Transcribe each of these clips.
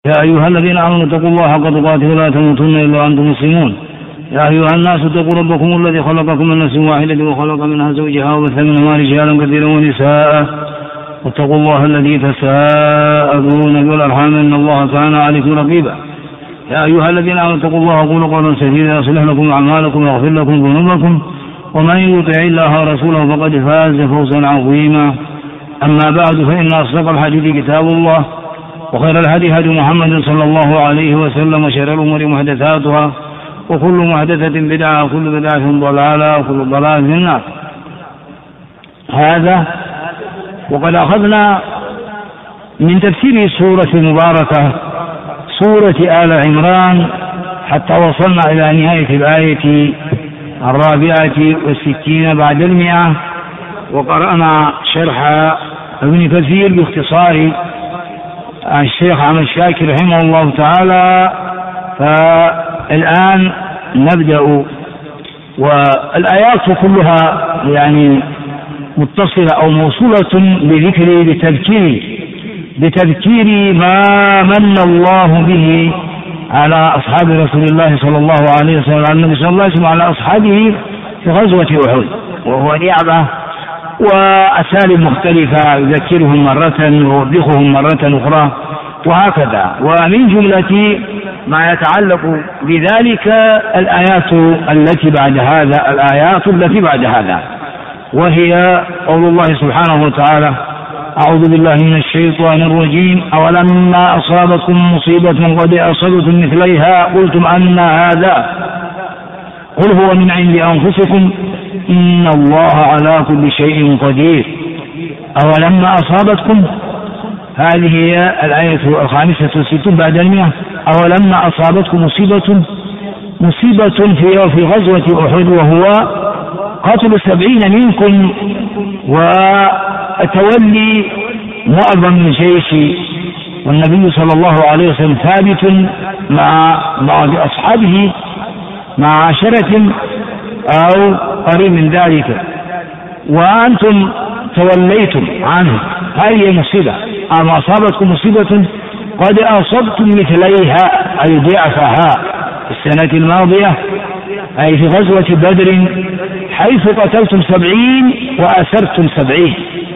يا أيها الذين آمنوا اتقوا الله حق تقاته ولا تموتن إلا وأنتم مسلمون. يا أيها الناس اتقوا ربكم الذي خلقكم من نفس واحدة وخلق منها زوجها وبث منهما رجالا كثيرا ونساء واتقوا الله الذي تساءلون به والأرحام إن الله كان عليكم رقيبا. يا أيها الذين آمنوا اتقوا الله وقولوا قولا سديدا يصلح لكم أعمالكم ويغفر لكم ذنوبكم ومن يطع الله ورسوله فقد فاز فوزا عظيما. أما بعد فإن أصدق الحديث كتاب الله وخير الهدي هدي محمد صلى الله عليه وسلم وشر الأمور محدثاتها وكل محدثة بدعة وكل بدعة ضلالة وكل ضلالة في النار. هذا وقد أخذنا من تفسير سورة المباركة سورة آل عمران حتى وصلنا إلى نهاية الآية 64 بعد 100، وقرأنا شرح ابن كثير باختصار الشيخ عمر الشاكر رحمه الله تعالى. فالآن نبدأ، والآيات كلها يعني متصلة أو موصولة بتذكير ما من الله به على أصحاب رسول الله صلى الله عليه وسلم، على النبي صلى الله عليه وسلم على أصحابه في غزوة أحد، وهو نعمة وأساليب مختلفة يذكرهم مرة ويوبخهم مرة أخرى وهكذا. ومن جملة ما يتعلق بذلك الآيات التي بعد هذا، وهي قول الله سبحانه وتعالى: أعوذ بالله من الشيطان الرجيم: أولما أصابتكم مصيبة قد أصبتم مثليها قلتم أن هذا قل هو من عند أنفسكم إن الله على كل شيء قدير. أولما أصابتكم، هذه هي الآية 65 بعد 100. أولما أصابتكم مصيبة في غزوة أحد، وهو قتل 70 منكم وتولي معظم الجيش، والنبي صلى الله عليه وسلم ثابت مع بعض أصحابه مع عشرة أو قريب من ذلك، وأنتم توليتم عنه. هذه مصيبة. أما أصابتكم مصيبة قد أصبتم مثليها أي ضعفها السنة الماضية، أي في غزوة بدر، حيث قتلتم 70 وأسرتم 70.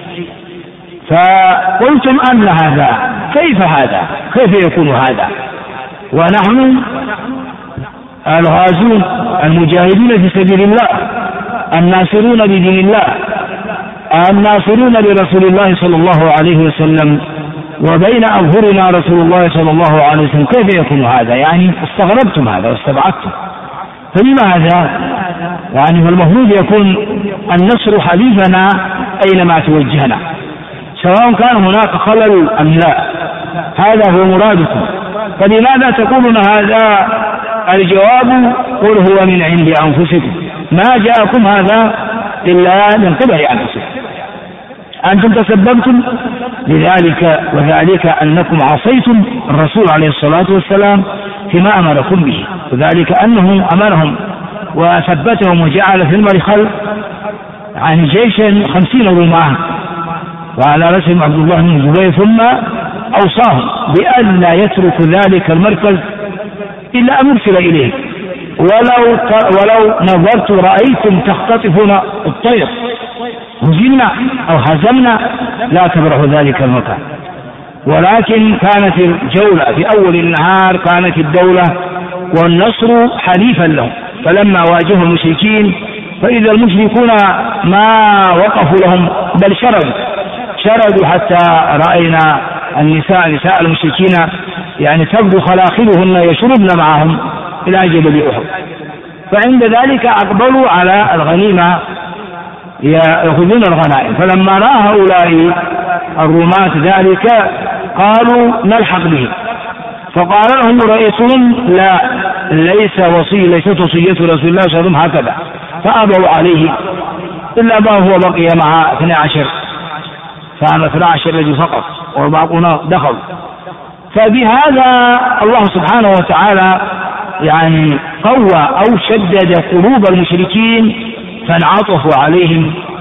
فقلتم أن هذا كيف يكون هذا ونحن الغازون المجاهدون في سبيل الله الناصرون لدين الله الناصرون لرسول الله صلى الله عليه وسلم، وبين أظهرنا رسول الله صلى الله عليه وسلم، كيف يكون هذا؟ يعني استغربتم هذا واستبعدتم. فلماذا؟ يعني فالمفروض يكون النصر حليفنا أينما توجهنا، سواء كان هناك خلل أم لا. هذا هو مرادكم. فلماذا تقولون هذا؟ الجواب: قل هو من عند أنفسكم، ما جاءكم هذا إلا من قبل أنفسكم، أنتم تسببتم لذلك، وذلك أنكم عصيتم الرسول عليه الصلاة والسلام فيما أمركم به، وذلك أنه أمرهم وثبتهم وجعل في المرخل عن جيش 50 رماة، وعلى رأسهم عبد الله بن الزبير، ثم أوصاهم بأن لا يتركوا ذلك المركز إلا أن يرسل إليه، ولو نظرت رأيتم تختطفون الطير هزمنا أو هزمنا لا تبرحوا ذلك المكان. ولكن كانت الجولة في أول النهار، كانت الدولة والنصر حليفا لهم، فلما واجهوا المشركين فإذا المشركون ما وقفوا لهم بل شردوا حتى رأينا نساء المشركين يعني تبدو خلاخلهن يشربن معهم إلى جبل أحد. فعند ذلك أقبلوا على الغنيمة يأخذون الغنائم، فلما رأى هؤلاء الرماة ذلك قالوا نلحق به، فقال لهم رئيسهم: لا، ليست وصية رسول الله صلى الله عليه وسلم هكذا. فأبوا عليه إلا ما هو بقي مع 12، فأنا 12 رجل فقط والباقون دخلوا. فبهذا الله سبحانه وتعالى يعني قوى أو شدد قلوب المشركين، فانعطفوا عليهم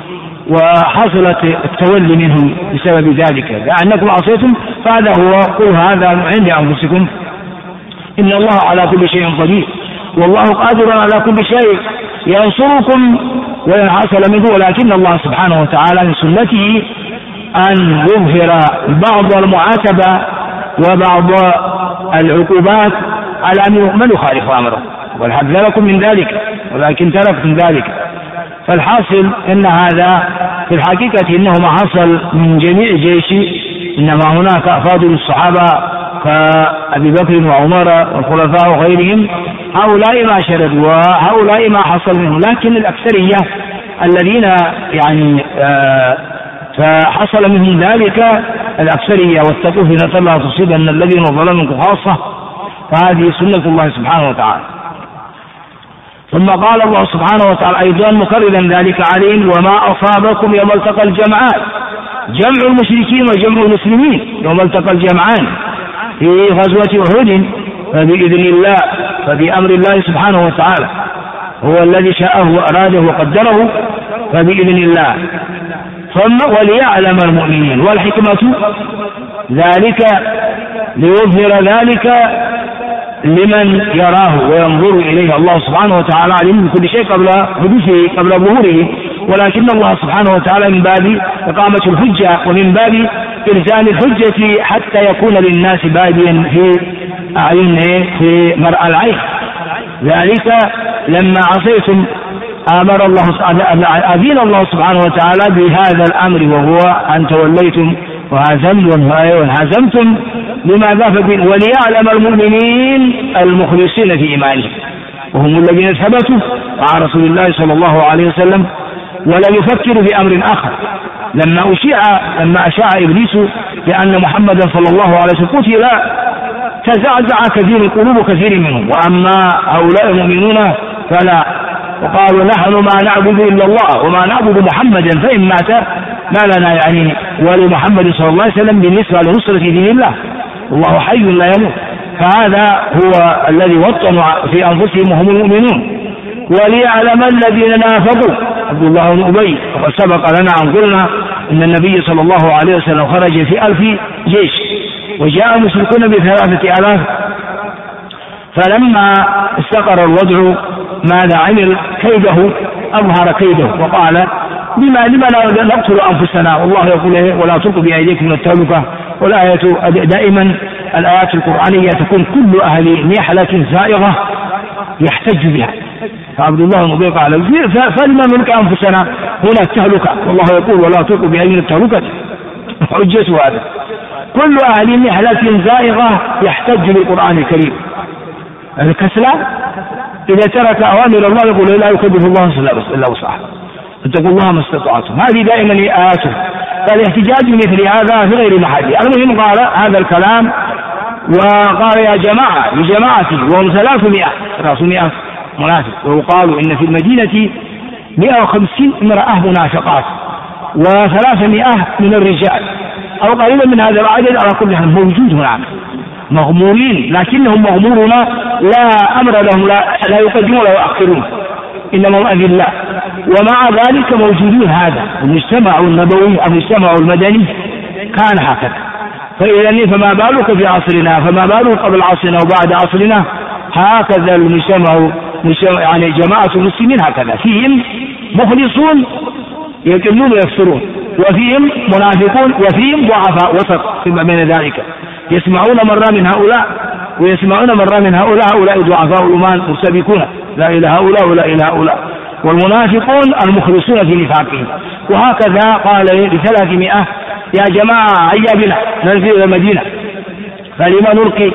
وحصلت التولي منهم بسبب ذلك، لأنكم عصيتم فهذا هو. قل هذا عند أنفسكم إن الله على كل شيء قدير والله قادر على كل شيء ينصركم وإن حصل منه، ولكن الله سبحانه وتعالى من سنته أن يظهر بعض المعاتبة وبعض العقوبات على من يخالف أمره، والحذركم من ذلك ولكن تركتم ذلك. فالحاصل أن هذا في الحقيقة إنه ما حصل من جميع الجيش، إنما هناك أفاضل الصحابة كأبي بكر وعمر والخلفاء وغيرهم، هؤلاء ما شردوا وهؤلاء ما حصل منهم، لكن الأكثرية الذين يعني فحصل منهم ذلك الأكثرية، واتقوا فتنة لا تصيبن الذين ظلموا منكم خاصة، فهذه سنة الله سبحانه وتعالى. ثم قال الله سبحانه وتعالى أيضا مكررا ذلك عليهم وما أصابكم يوم التقى الجمعان، جمع المشركين وجمع المسلمين يوم التقى الجمعان في غزوة أحد، فبإذن الله فبأمر الله سبحانه وتعالى، هو الذي شاءه وأراده وقدره، فبإذن الله. ثم وليعلم المؤمنين، والحكمة ذلك ليظهر ذلك لمن يراه وينظر إليه. الله سبحانه وتعالى علم بكل شيء قبل حدوثه قبل ظهوره، ولكن الله سبحانه وتعالى من باب إقامة الحجة ومن باب إلزام الحجة حتى يكون للناس باديا في أعينه في مرأى العين. ذلك لما عصيتم أذين الله سبحانه وتعالى بهذا الأمر، وهو أن توليتم وهزمتم. لماذا؟ وليعلم المؤمنين المخلصين في إيمانهم، وهم الذين ثبتوا مع رسول الله صلى الله عليه وسلم ولم يفكروا في أمر آخر. لما أشاع إبليس بأن محمدا صلى الله عليه وسلم قتل تزعزع كثير قلوب كثير منهم، وأما هؤلاء المؤمنون فلا، وقالوا نحن ما نعبد إلا الله وما نعبد محمدا فإن مات ما لنا يعني ولمحمد صلى الله عليه وسلم بالنسبة لنصرة دين الله، والله حي لا يموت. فهذا هو الذي وطنوا في أنفسهم وهم المؤمنون. وليعلم الذين نافقوا، عبد الله بن أبي، وقد سبق لنا أن قلنا إن النبي صلى الله عليه وسلم خرج في 1000 جيش وجاء المشركون ب3000، فلما استقر الوضع ماذا عمل؟ كيده، أظهر كيده وقال لما نقتل أنفسنا، والله يقول ولا تلقوا بأيديكم من التهلكة. والآية دائما الآيات القرآنية تكون كل أهل نحلة زائغة يحتج بها، فعبد الله بن أبي قال فلما نلك أنفسنا هنا التهلكة، والله يقول ولا تلقوا بأيديكم من التهلكة. حجته هذا كل أهل نحلة زائغة يحتج بالقرآن الكريم. الكسلان إذا ترك أوامر الله يقول لا يكلف الله إلا وسعه، اتقوا الله ما استطعتم. هذه دائما آياته، فالاحتجاج مثل هذا في غير محله. المهم قال هذا الكلام وقال يا جماعة لجماعتي، وهم 300 منافق، ويقال إن في المدينة 150 امرأة منافقات و300 من الرجال أو قليلا من هذا العدد، على كل حال موجود هناك مغمورين، لكنهم مغمورون لا أمر لهم، لا يقدمون ولا يؤخرون، إنما أذن الله. ومع ذلك موجودون. هذا المجتمع النبوي المجتمع المدني كان هكذا، فإذا فما بالك في عصرنا، فما بالك قبل عصرنا وبعد عصرنا. هكذا المجتمع يعني جماعة المسلمين هكذا، فيهم مخلصون يكلون ويكسرون، وفيهم منافقون، وفيهم ضعفاء وسط فيما بين ذلك، يسمعون مرة من هؤلاء ويسمعون مرة من هؤلاء. هؤلاء ضعفاء الإيمان مرتبكون لا إلى هؤلاء ولا إلى هؤلاء، والمنافقون المخلصون في نفاقهم. وهكذا قال ل300 يا جماعة هيا بنا ننزل إلى المدينة، فلما نلقي.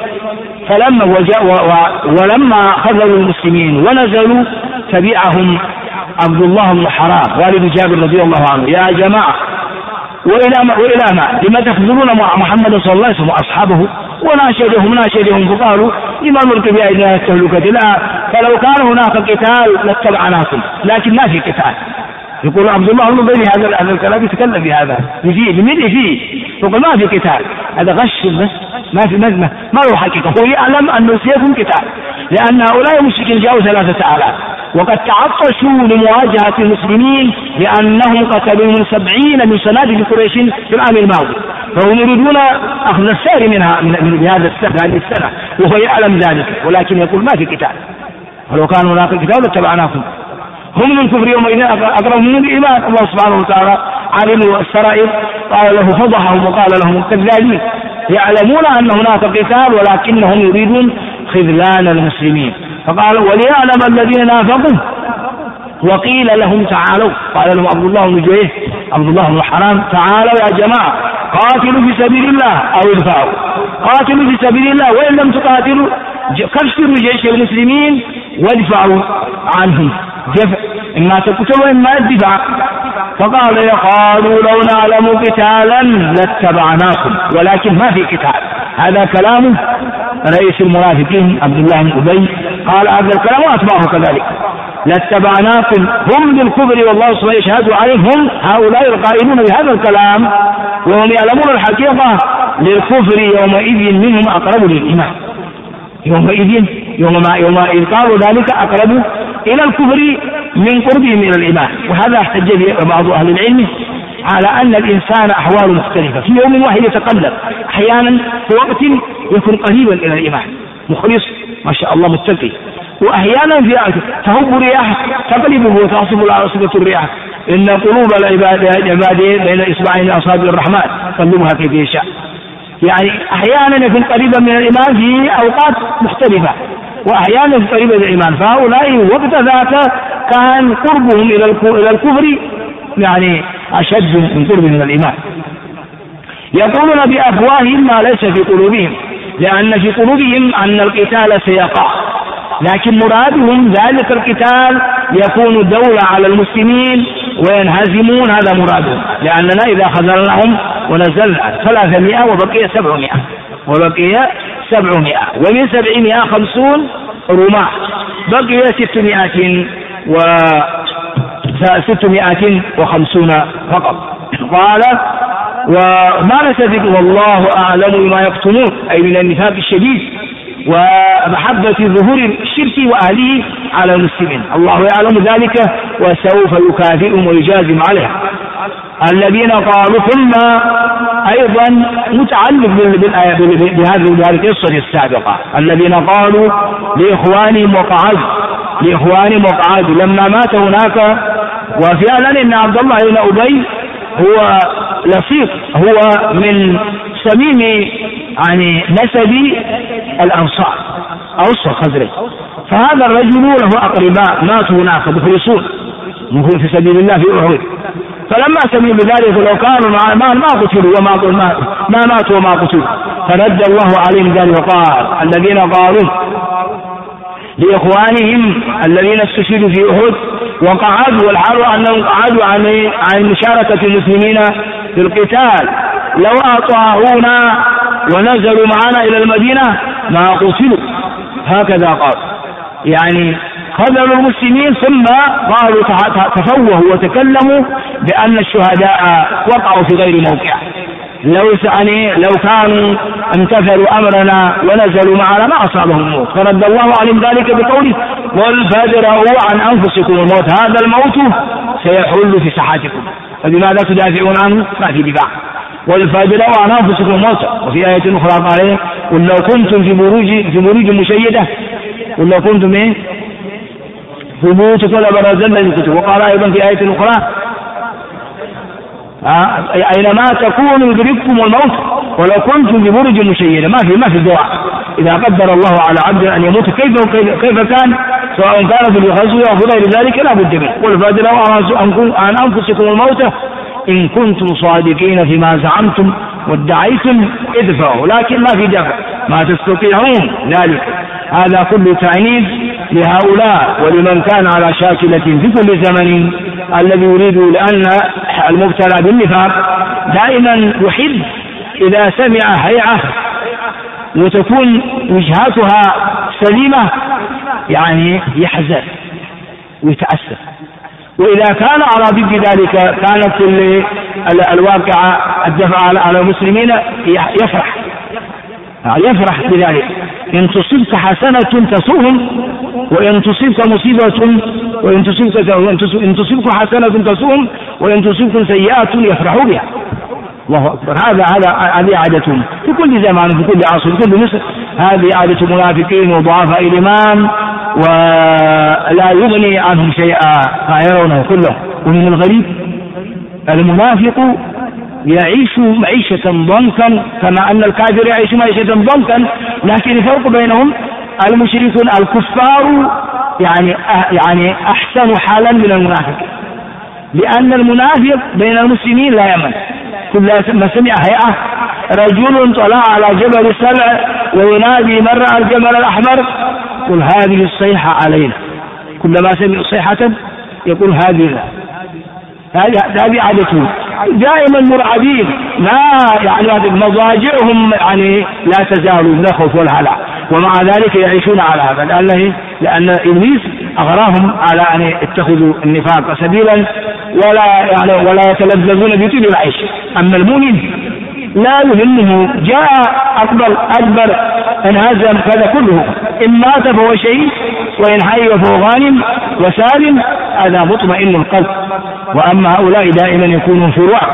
ولما خذلوا المسلمين ونزلوا تبعهم عبد الله بن حرام والد جابر رضي الله عنه، يا جماعة وإلى ما لما تخذلون محمد صلى الله عليه وسلم وأصحابه، وناشدهم فقالوا لما نلقي بأيدينا التهلكة. لا، فلو كان هناك قتال لاتبعناكم، لكن ما في قتال. يقول عبد الله بن أبي هذا الكلام يتكلم بهذا لمن فيه، يقول ما في قتال، هذا غش بس، ما له حقيقة. هو يعلم أنه سيكون قتال، لأن هؤلاء المشركين جاءوا 3000 وقد تعطشوا لمواجهة المسلمين لأنهم قتلوا من 70 من سنادد قريش في العام الماضي، فهم يريدون أخذ السير منها من هذه السنة وهو يعلم ذلك، ولكن يقول ما في قتال، ولو كان هناك قتال لاتبعناكم. هم من الكفر يومئذ أقرب من الإيمان. الله سبحانه وتعالى علموا السرائر، قال له فضحهم وقال لهم كذابين، يعلمون أن هناك قتال ولكنهم يريدون خذلان المسلمين. فقال وليعلم الذين نافقوا وقيل لهم تعالوا، قال لهم عبد الله بن جويه عبد الله بن حرام تعالوا يا جماعة قاتلوا في سبيل الله أو ادفعوا، قاتلوا في سبيل الله وإن لم تقاتلوا كفروا جيش المسلمين وادفعوا عنهم، دفع إما تقتلوا وإما الدفاع. فقال قالوا لو نعلم قتالا لاتبعناكم، ولكن ما في قتال. هذا كلام رئيس المنافقين عبد الله بن أبي، قال هذا الكلام وأتباعه كذلك، لاتبعناكم. هم بالكفر والله سبحانه يشهد عليهم، هؤلاء القائلون بهذا الكلام وهم يعلمون الحقيقة للكفر يومئذ منهم أقرب للإيمان، يومئذ يوم قالوا ذلك أقرب إلى الكفر من قربهم إلى الإيمان. وهذا احتج به بعض أهل العلم على أن الإنسان أحوال مختلفة، في يوم واحد يتقلب، أحيانا في وقت يكون قريبا إلى الإيمان مخلص ما شاء الله متقي، وأحيانا في تهب رياح تقلبه وتصف على صفة الرياح، إن قلوب العباد بين إصبعين أصابع الرحمن يقلبها كيف يشاء. يعني أحيانا يكون قريبا من الإيمان في أوقات مختلفة، وأحيانا قريبا من الإيمان. فهؤلاء وقت ذاك كان قربهم إلى الكفر يعني أشد من قرب من الإيمان. يقولون بأفواههم ما ليس في قلوبهم، لأن في قلوبهم أن القتال سيقع، لكن مرادهم ذلك القتال يكون دولة على المسلمين وينهزمون، هذا مرادهم. لأننا إذا خذلناهم ونزلنا 300 وبقي 700 ومن 750 رماة بقي 650 فقط. قال وما نستفيد والله أعلم بما يكتمون، أي من النفاق الشديد ومحبة ظهور الشرك وأهله على المسلمين، الله يعلم ذلك وسوف يكافئهم ويجازم عليها. الذين قالوا، ثم أيضا متعلق بهذه القصة السابقة، الذين قالوا لإخوانهم وقعدوا لما مات هناك. وفعلا إن عبد الله بن أبي هو لصيق، هو من صميم يعني نسب الأنصار أوس الخزرج، فهذا الرجل له أقرباء ماتوا هناك مخلصون في سبيل الله في أحد، فلما سمعوا بذلك لو كانوا ما قتلوا ما ماتوا وما قتلوا، فرد الله عليهم ذلك وقال الذين قالوا لإخوانهم الذين استشهدوا في أحد وقعدوا، والحال أنهم قعدوا عن مشاركة المسلمين في القتال، لو أطاعونا ونزلوا معنا إلى المدينة ما قتلوا. هكذا قال، يعني خذلوا المسلمين ثم قالوا تفوهوا وتكلموا بأن الشهداء وقعوا في غير موقع، لو كانوا امتثلوا أمرنا ونزلوا معنا ما أصابهم الموت. فرد الله عليهم ذلك بقوله قل فادرؤوا عن أنفسكم الموت، هذا الموت سيحل في ساحاتكم فبماذا تدافعون عنه؟ ما في دفاع. قل فادرؤوا عن أنفسكم الموت. وفي آية أخرى قال قل لو كنتم في بروج مشيدة، قل لو كنتم في بيوتكم لبرزنا الكتب. وقال أيضا في آية أخرى أينما تكونوا يدرككم الموت ولو كنتم ببرج مشيدة. ما في دعاء إذا قدر الله على عبد أن يموت كيف كان، سواء كان في الغزو أو غير ذلك لا بد منه. قل فادرؤوا عن أنفسكم الموت إن كنتم صادقين فيما زعمتم وادعيتم ادفعوا، لكن ما في دفع، ما تستطيعون ذلك. هذا كل تعنيف لهؤلاء ولمن كان على شاكلة في كل زمن الذي يريد، لأن المبتلى بالنفاق دائما يحب إذا سمع هيعة وتكون وجهاتها سليمة يعني يحزن ويتأسف، وإذا كان على ضد ذلك كانت الواقع الدفع على المسلمين يفرح بذلك. إن تصبك حسنة تسوهم، وإن تصبك مصيبة إن تصبك حسنة تسوهم، وإن تصبك سيئة يفرحوا بها. الله أكبر. هذه عادتهم في كل زمان، في كل عصر، في كل مصر. هذه عادة المنافقين وضعفاء الإيمان، ولا يغني عنهم شيئا ما يرونه كله. ومن الغريب المنافق يعيش معيشة ضنكا كما أن الكافر يعيش معيشة ضنكا، لكن الفرق بينهم المشركون الكفار يعني أحسن حالا من المنافق، لأن المنافق بين المسلمين لا يمن. كلما سمع هيئة رجل طلع على جبل السبع وينادي من رأى الجبل الأحمر قل هذه الصيحة علينا، كلما سمع صيحة يقول هذه عادتهم، دائما مرعبين، لا مضاجعهم لا تزال من الخوف والهلع، ومع ذلك يعيشون على هذا، لأن إبليس أغراهم على أن يتخذوا النفاق سبيلا ولا يتلذذون بطيب العيش. أما المؤمن لا يهمه جاء أكبر انهزم كذا كله، إن مات فهو شيء وإن حي فهو غانم وسالم، هذا مطمئن القلب. وأما هؤلاء دائما يكونون في رعب.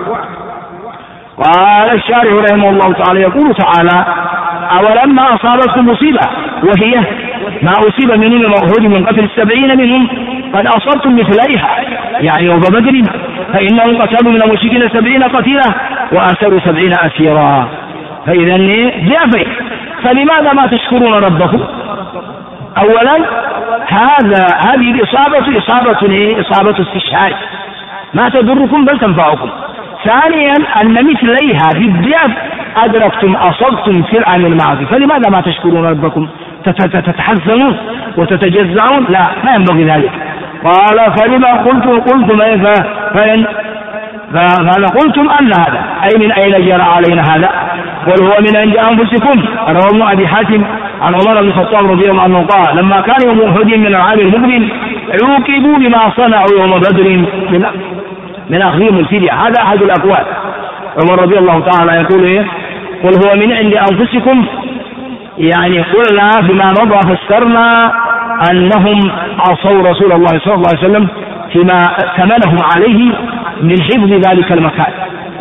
قال الشارح رحمه الله تعالى يقول تعالى أولما أصابتكم مصيبة وهي ما أصيب منهم الموعود من قتل 70 منهم قد أصبتم مثليها، يعني يوم بدر فإنهم قتلوا من المشركين 70 قتيلا وأسروا 70 أسيرا، فإذا ضعفين. فلماذا ما تشكرون ربكم؟ أولا هذه الإصابة إصابة استشهاد ما تضركم بل تنفعكم. ثانيا أن مثليها في الضعف أدركتم أصبتم في العام الماضي، فلماذا ما تشكرون ربكم؟ تتحزنون وتتجزعون؟ لا، ما ينبغي ذلك. قال فلما قلتم أن هذا أي من أين جرى علينا هذا؟ قل هو من عند أنفسكم. رواه ابن أبي حاتم عن عمر بن الخطاب رضي الله عنه قال لما كان يوم أحد من العام المقبل عوقبوا بما صنعوا يوم بدر من أخذهم الفدية. هذا أحد الأقوال. عمر رضي الله تعالى يقول قل هو من عند أنفسكم، يعني قلنا فيما مضى فسرنا أنهم عصوا رسول الله صلى الله عليه وسلم فيما ثمنهم عليه من حفظ ذلك المكان.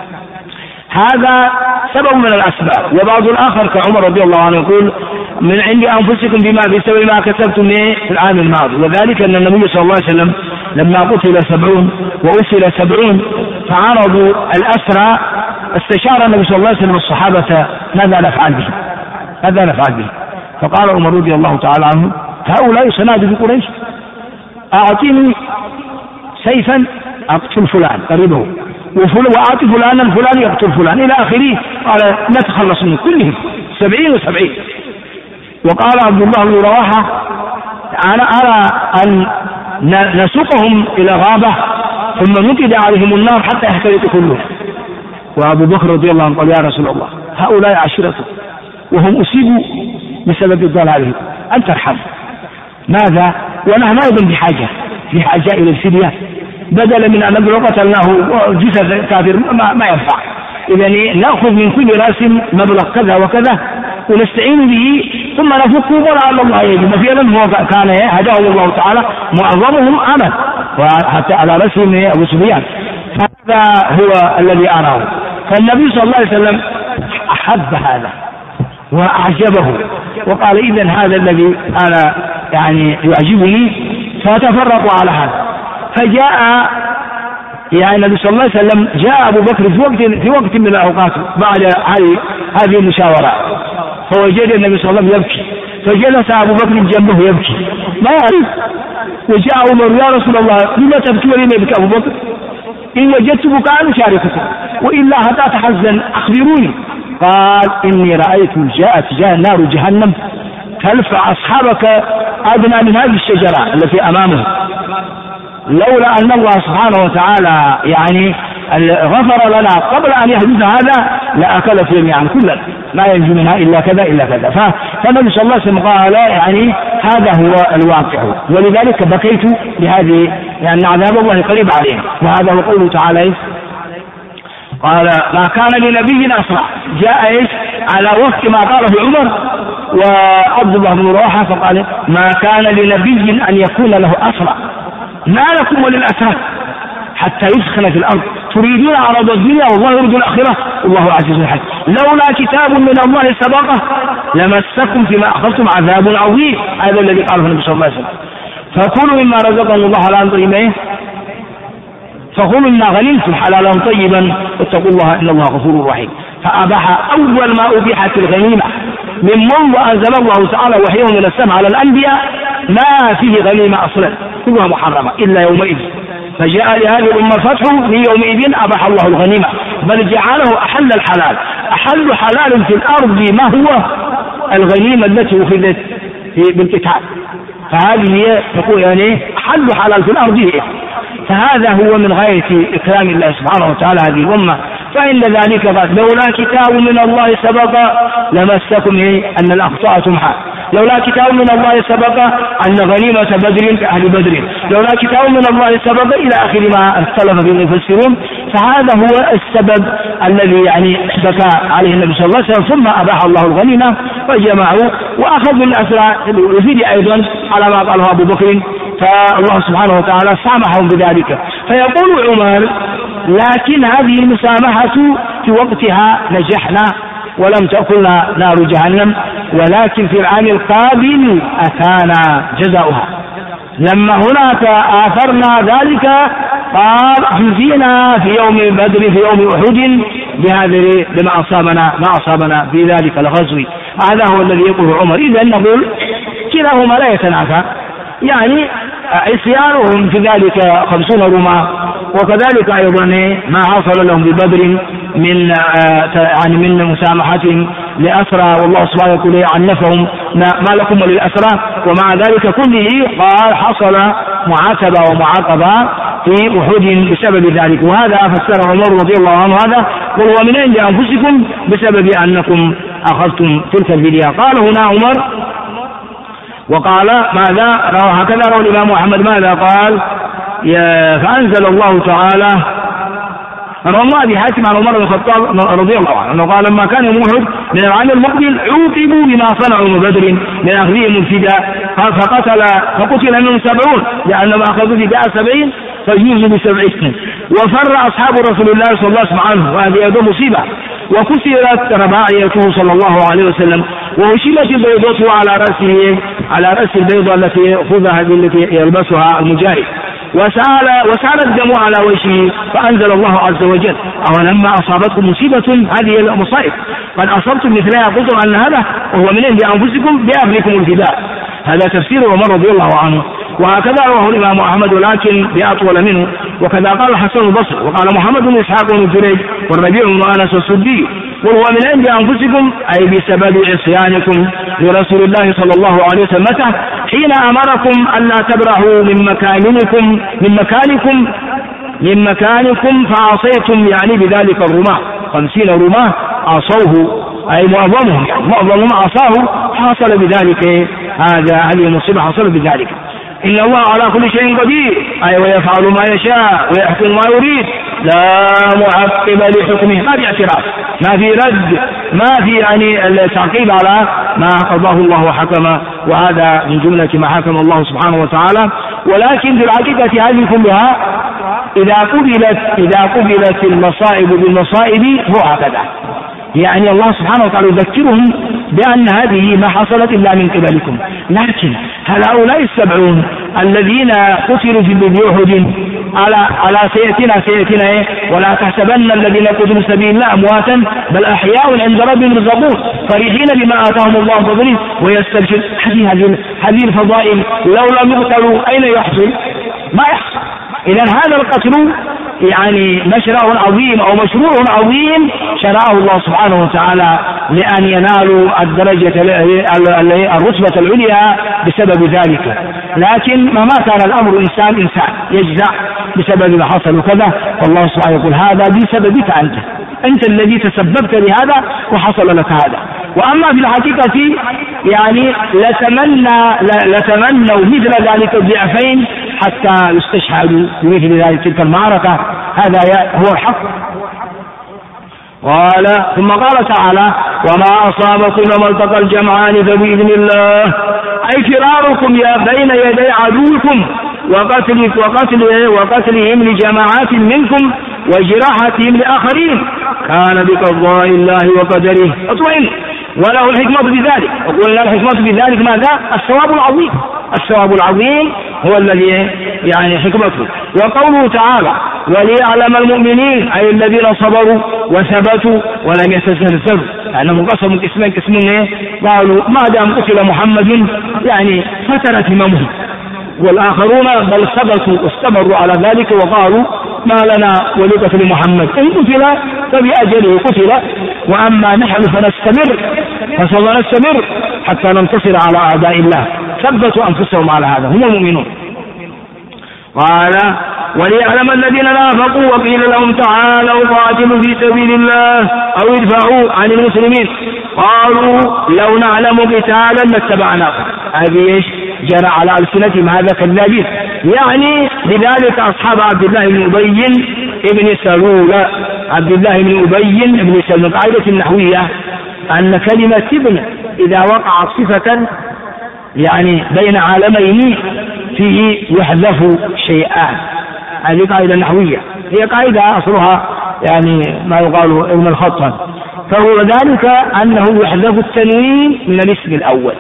هذا سبب من الأسباب. وبعض الآخر كعمر رضي الله عنه يقول من عند أنفسكم بسبب ما كسبتم في العام الماضي، وذلك أن النبي صلى الله عليه وسلم لما قتل 70 وأسر 70 فعرضوا الأسرى، استشار النبي صلى الله عليه وسلم الصحابة ماذا نفعل به. فقال عمر رضي الله تعالى عنه هؤلاء سناد في قريش، أعطيني سيفا أقتل فلان قريبه، وأعطي فلانا الفلان يقتل فلان إلى آخره. قال نتخلص من كلهم 70 و70. وقال عبد الله بن رواحة أنا أرى أن نسوقهم إلى غابة ثم نكد عليهم النار حتى يحترقوا كلهم. وأبو بكر رضي الله عنه قال يا رسول الله هؤلاء عشيرته وهم أصيبوا بسبب ضلالهم، أن ترحم. ماذا؟ ونحن أيضا بحاجة إلى الفدية، بدلا من أن نقول قتلناه جثة كافر ما ينفع. إذن نأخذ من كل رأس مبلغ كذا وكذا ونستعين به ثم نفكه ولعل الله يجب. فعلا هو كان هداهم الله تعالى معظمهم أمل، وحتى على رأسهم أبو سفيان. هذا هو الذي أراه. فالنبي صلى الله عليه وسلم أحب هذا وأعجبه وقال إذن هذا الذي أنا يعجبني، فتفرقوا على هذا. فجاء النبي صلى الله عليه وسلم جاء أبو بكر في وقت من الأوقات بعد هذه المشاورة، فوجد النبي صلى الله عليه وسلم يبكي، فجلس أبو بكر جنبه يبكي ما يعرف. وجاء عمر يا رسول الله لما تبكي ولما يبكي أبو بكر؟ إن وجدت بكاء أشارككم وإلا حتى أتحزن أخبروني. قال إني رأيت جاءت نار جهنم تلفع أصحابك أدنى من هذه الشجرة التي أمامه، لولا أن الله سبحانه وتعالى غفر لنا قبل أن يحدث هذا لأكلت جميعا كلا لا ينجو منها إلا كذا. فالنبي صلى الله عليه وسلم قال هذا هو الواقع، ولذلك بكيت بهذه لأن عذاب الله قريب عليهم. وهذا هو قوله تعالى قال ما كان لنبي أسرع، جاء على وقت ما قاله عمر وعبد الله بن رواحة فقال ما كان لنبي أن يكون له أسرى، ما لكم وللأسرى حتى يسخن في الأرض تريدون عرض الدنيا والله يريد الآخرة والله عزيز حكيم. لولا كتاب من الله سبقه لمسكم فيما أخذتم عذاب عظيم. هذا الذي قاله النبي صلى الله عليه وسلم. فكلوا مما رزقكم الله حلالا طيبا، فكلوا مما غنمتم حلالا طيبا واتقوا الله إن الله غفور رحيم. فأباح أول ما أبيحت الغنيمة من منذ أنزل الله تعالى وحيه من السماء على الأنبياء ما فيه غنيمة أصلا، كلها محرمة إلا يومئذ، فجاء لهذه الأمة فتح في يومئذ أباح الله الغنيمة، بل جعله أحل الحلال. أحل حلال في الأرض ما هو الغنيمة التي أخذت بالقتال، فهذه هي تقول يعني أحل حلال في الأرض هي. فهذا هو من غاية إكرام الله سبحانه وتعالى هذه الأمة. فإن ذلك قد لولا كتاب من الله سبق لمسكم أن الأخطاء تمحى، لولا كتاب من الله سبق أن غنيمة بدر كأهل بدر، لولا كتاب من الله سبق إلى آخر ما اختلف فيه المفسرون. فهذا هو السبب الذي يعني بكى عليه النبي صلى الله عليه وسلم. ثم أباح الله الغنيمة وجمعوا وأخذوا الأسرى، يزيد أيضا على ما قاله أبو بكر، فالله سبحانه وتعالى سامحهم بذلك. فيقول عمر لكن هذه المسامحة في وقتها نجحنا ولم تأكلنا نار جهنم، ولكن في العام القابل أتانا جزاؤها. لما هناك آثرنا ذلك قال جزينا في يوم بدر في يوم أحد بما أصابنا في ذلك الغزو. هذا هو الذي يقول عمر. إذا نقول كلاهما لا يتنافى، يعني عصيانهم في ذلك 50 رماة، وكذلك أيضا ما حصل لهم ببدر من مسامحتهم لأسرى، والله سبحانه يقول عنفهم ما لكم وللأسرى، ومع ذلك كله قال حصل معاتبة ومعاقبة في أحد بسبب ذلك. وهذا فسر عمر رضي الله عنه هذا وهو من عند أنفسكم بسبب أنكم أخذتم تلك الفدية. قال هنا عمر وقال ماذا هكذا روى الإمام أحمد ماذا قال فأنزل الله تعالى روى أبي حاتم عن عمر بن الخطاب رضي الله عنه قال لما كان يوم أحد من العام المقبل عوقبوا بما صنعوا من بدر من أخذهم الفداء فقتل منهم 70 لأنهم أخذوا فداء 70 فيجوز ب70. وفر أصحاب رسول الله صلى الله عليه وسلم عنه، وهذه أيضا مصيبة. وكسرت رباعيته صلى الله عليه وسلم، وهشمت البيضة على رأس البيضة التي خذها التي يلبسها المجاهد، وسال الدم على وجهه. فأنزل الله عز وجل أولما أصابتكم مصيبة هذه المصائب قد أصبتم مثلها قلتم أن هذا وهو من عند أنفسكم بأخذكم الفداء. هذا تفسير عمر رضي الله عنه. وهكذا رواه الإمام أحمد ولكن بأطول منه. وكذا قال الحسن البصري وقال محمد بن إسحاق بن جريج والربيع بن أنس والسدي وهو من عند أنفسكم أي بسبب عصيانكم لرسول الله صلى الله عليه وسلم متى حين أمركم ألا تبرحوا من مكانكم فعصيتم، يعني بذلك الرماة 50 رماة عصوه أي معظمهم عصاه، حصل بذلك هذه المصيبة حصل بذلك. إن الله على كل شيء قدير أي ويفعل ما يشاء ويحكم ما يريد لا معقب لحكمه، ما في اعتراف ما في رد ما في يعني التعقيب على ما قضاه الله وحكم، وهذا من جملة ما حكم الله سبحانه وتعالى. ولكن في الحقيقة هذه كلها إذا قبلت المصائب بالمصائب هو هكذا، يعني الله سبحانه وتعالى يذكرهم بأن هذه ما حصلت إلا من قبلكم. لكن هل هؤلاء 70 الذين قتلوا في أحد على سيأتنا ولا تحسبن الذين قتلوا سبيل الله أمواتا بل أحياء عند ربهم يرزقون فرحين بما آتاهم الله من فضله ويستبشر. هذه الفضائل لو لم يقتلوا أين يحصل؟ ما يحصل. إذن هذا القتل يعني مشروع عظيم أو مشروع عظيم شرعه الله سبحانه وتعالى لأن ينالوا الدرجة الرتبة العليا بسبب ذلك. لكن ما كان الأمر إنسان يجزع بسبب ما حصل وكذا، والله سبحانه يقول هذا بسببك أنت الذي تسببت لهذا وحصل لك هذا. وأما في الحقيقة يعني لتمنوا مثل ذلك الضعفين حتى يستشهدوا بمثل ذلك تلك المعركة، هذا هو الحق. قال ثم قال تعالى وما أصابكم وما التقى الجمعان فبإذن الله، أي فراركم بين يدي عدوكم وقتلهم لجماعات منكم وجراحتهم لآخرين كان بقضاء الله وقدره اطمئن وله الحكمة بذلك. وقلنا الحكمة بذلك ماذا؟ الثواب العظيم. الثواب العظيم هو الذي يعني حكمته. وقوله تعالى وليعلم المؤمنين أي الذين صبروا وثبتوا ولم يتزلزلوا، لأنهم قسموا قسمين قالوا ما دام قتل محمد يعني فترت هممهم، والآخرون بل ثبتوا واستمروا على ذلك وقالوا ما لنا ولقتل محمد، إن قتل فبأجله قتل، وأما نحن فنستمر فسوف نستمر حتى ننتصر على أعداء الله. ثبتوا أنفسهم على هذا هم المؤمنون. قال وليعلم الذين نافقوا وقيل لهم تعالوا قاتلوا في سبيل الله أو ادفعوا عن المسلمين قالوا لو نعلم قتالا لاتبعناكم. هذه ايش؟ جرى على ألسنتهم هذا كذابين، يعني لذلك أصحاب عبد الله بن أبي بن سلول عبد الله بن أبي بن سلول القاعدة النحوية أن كلمة ابن إذا وقعت صفة يعني بين عالمين فيه يحذف شيئان. هذه قاعدة نحوية، هي قاعدة أصلها يعني ما يقال ابن الخطن، فهو ذلك أنه يحذف التنوين من الاسم الأول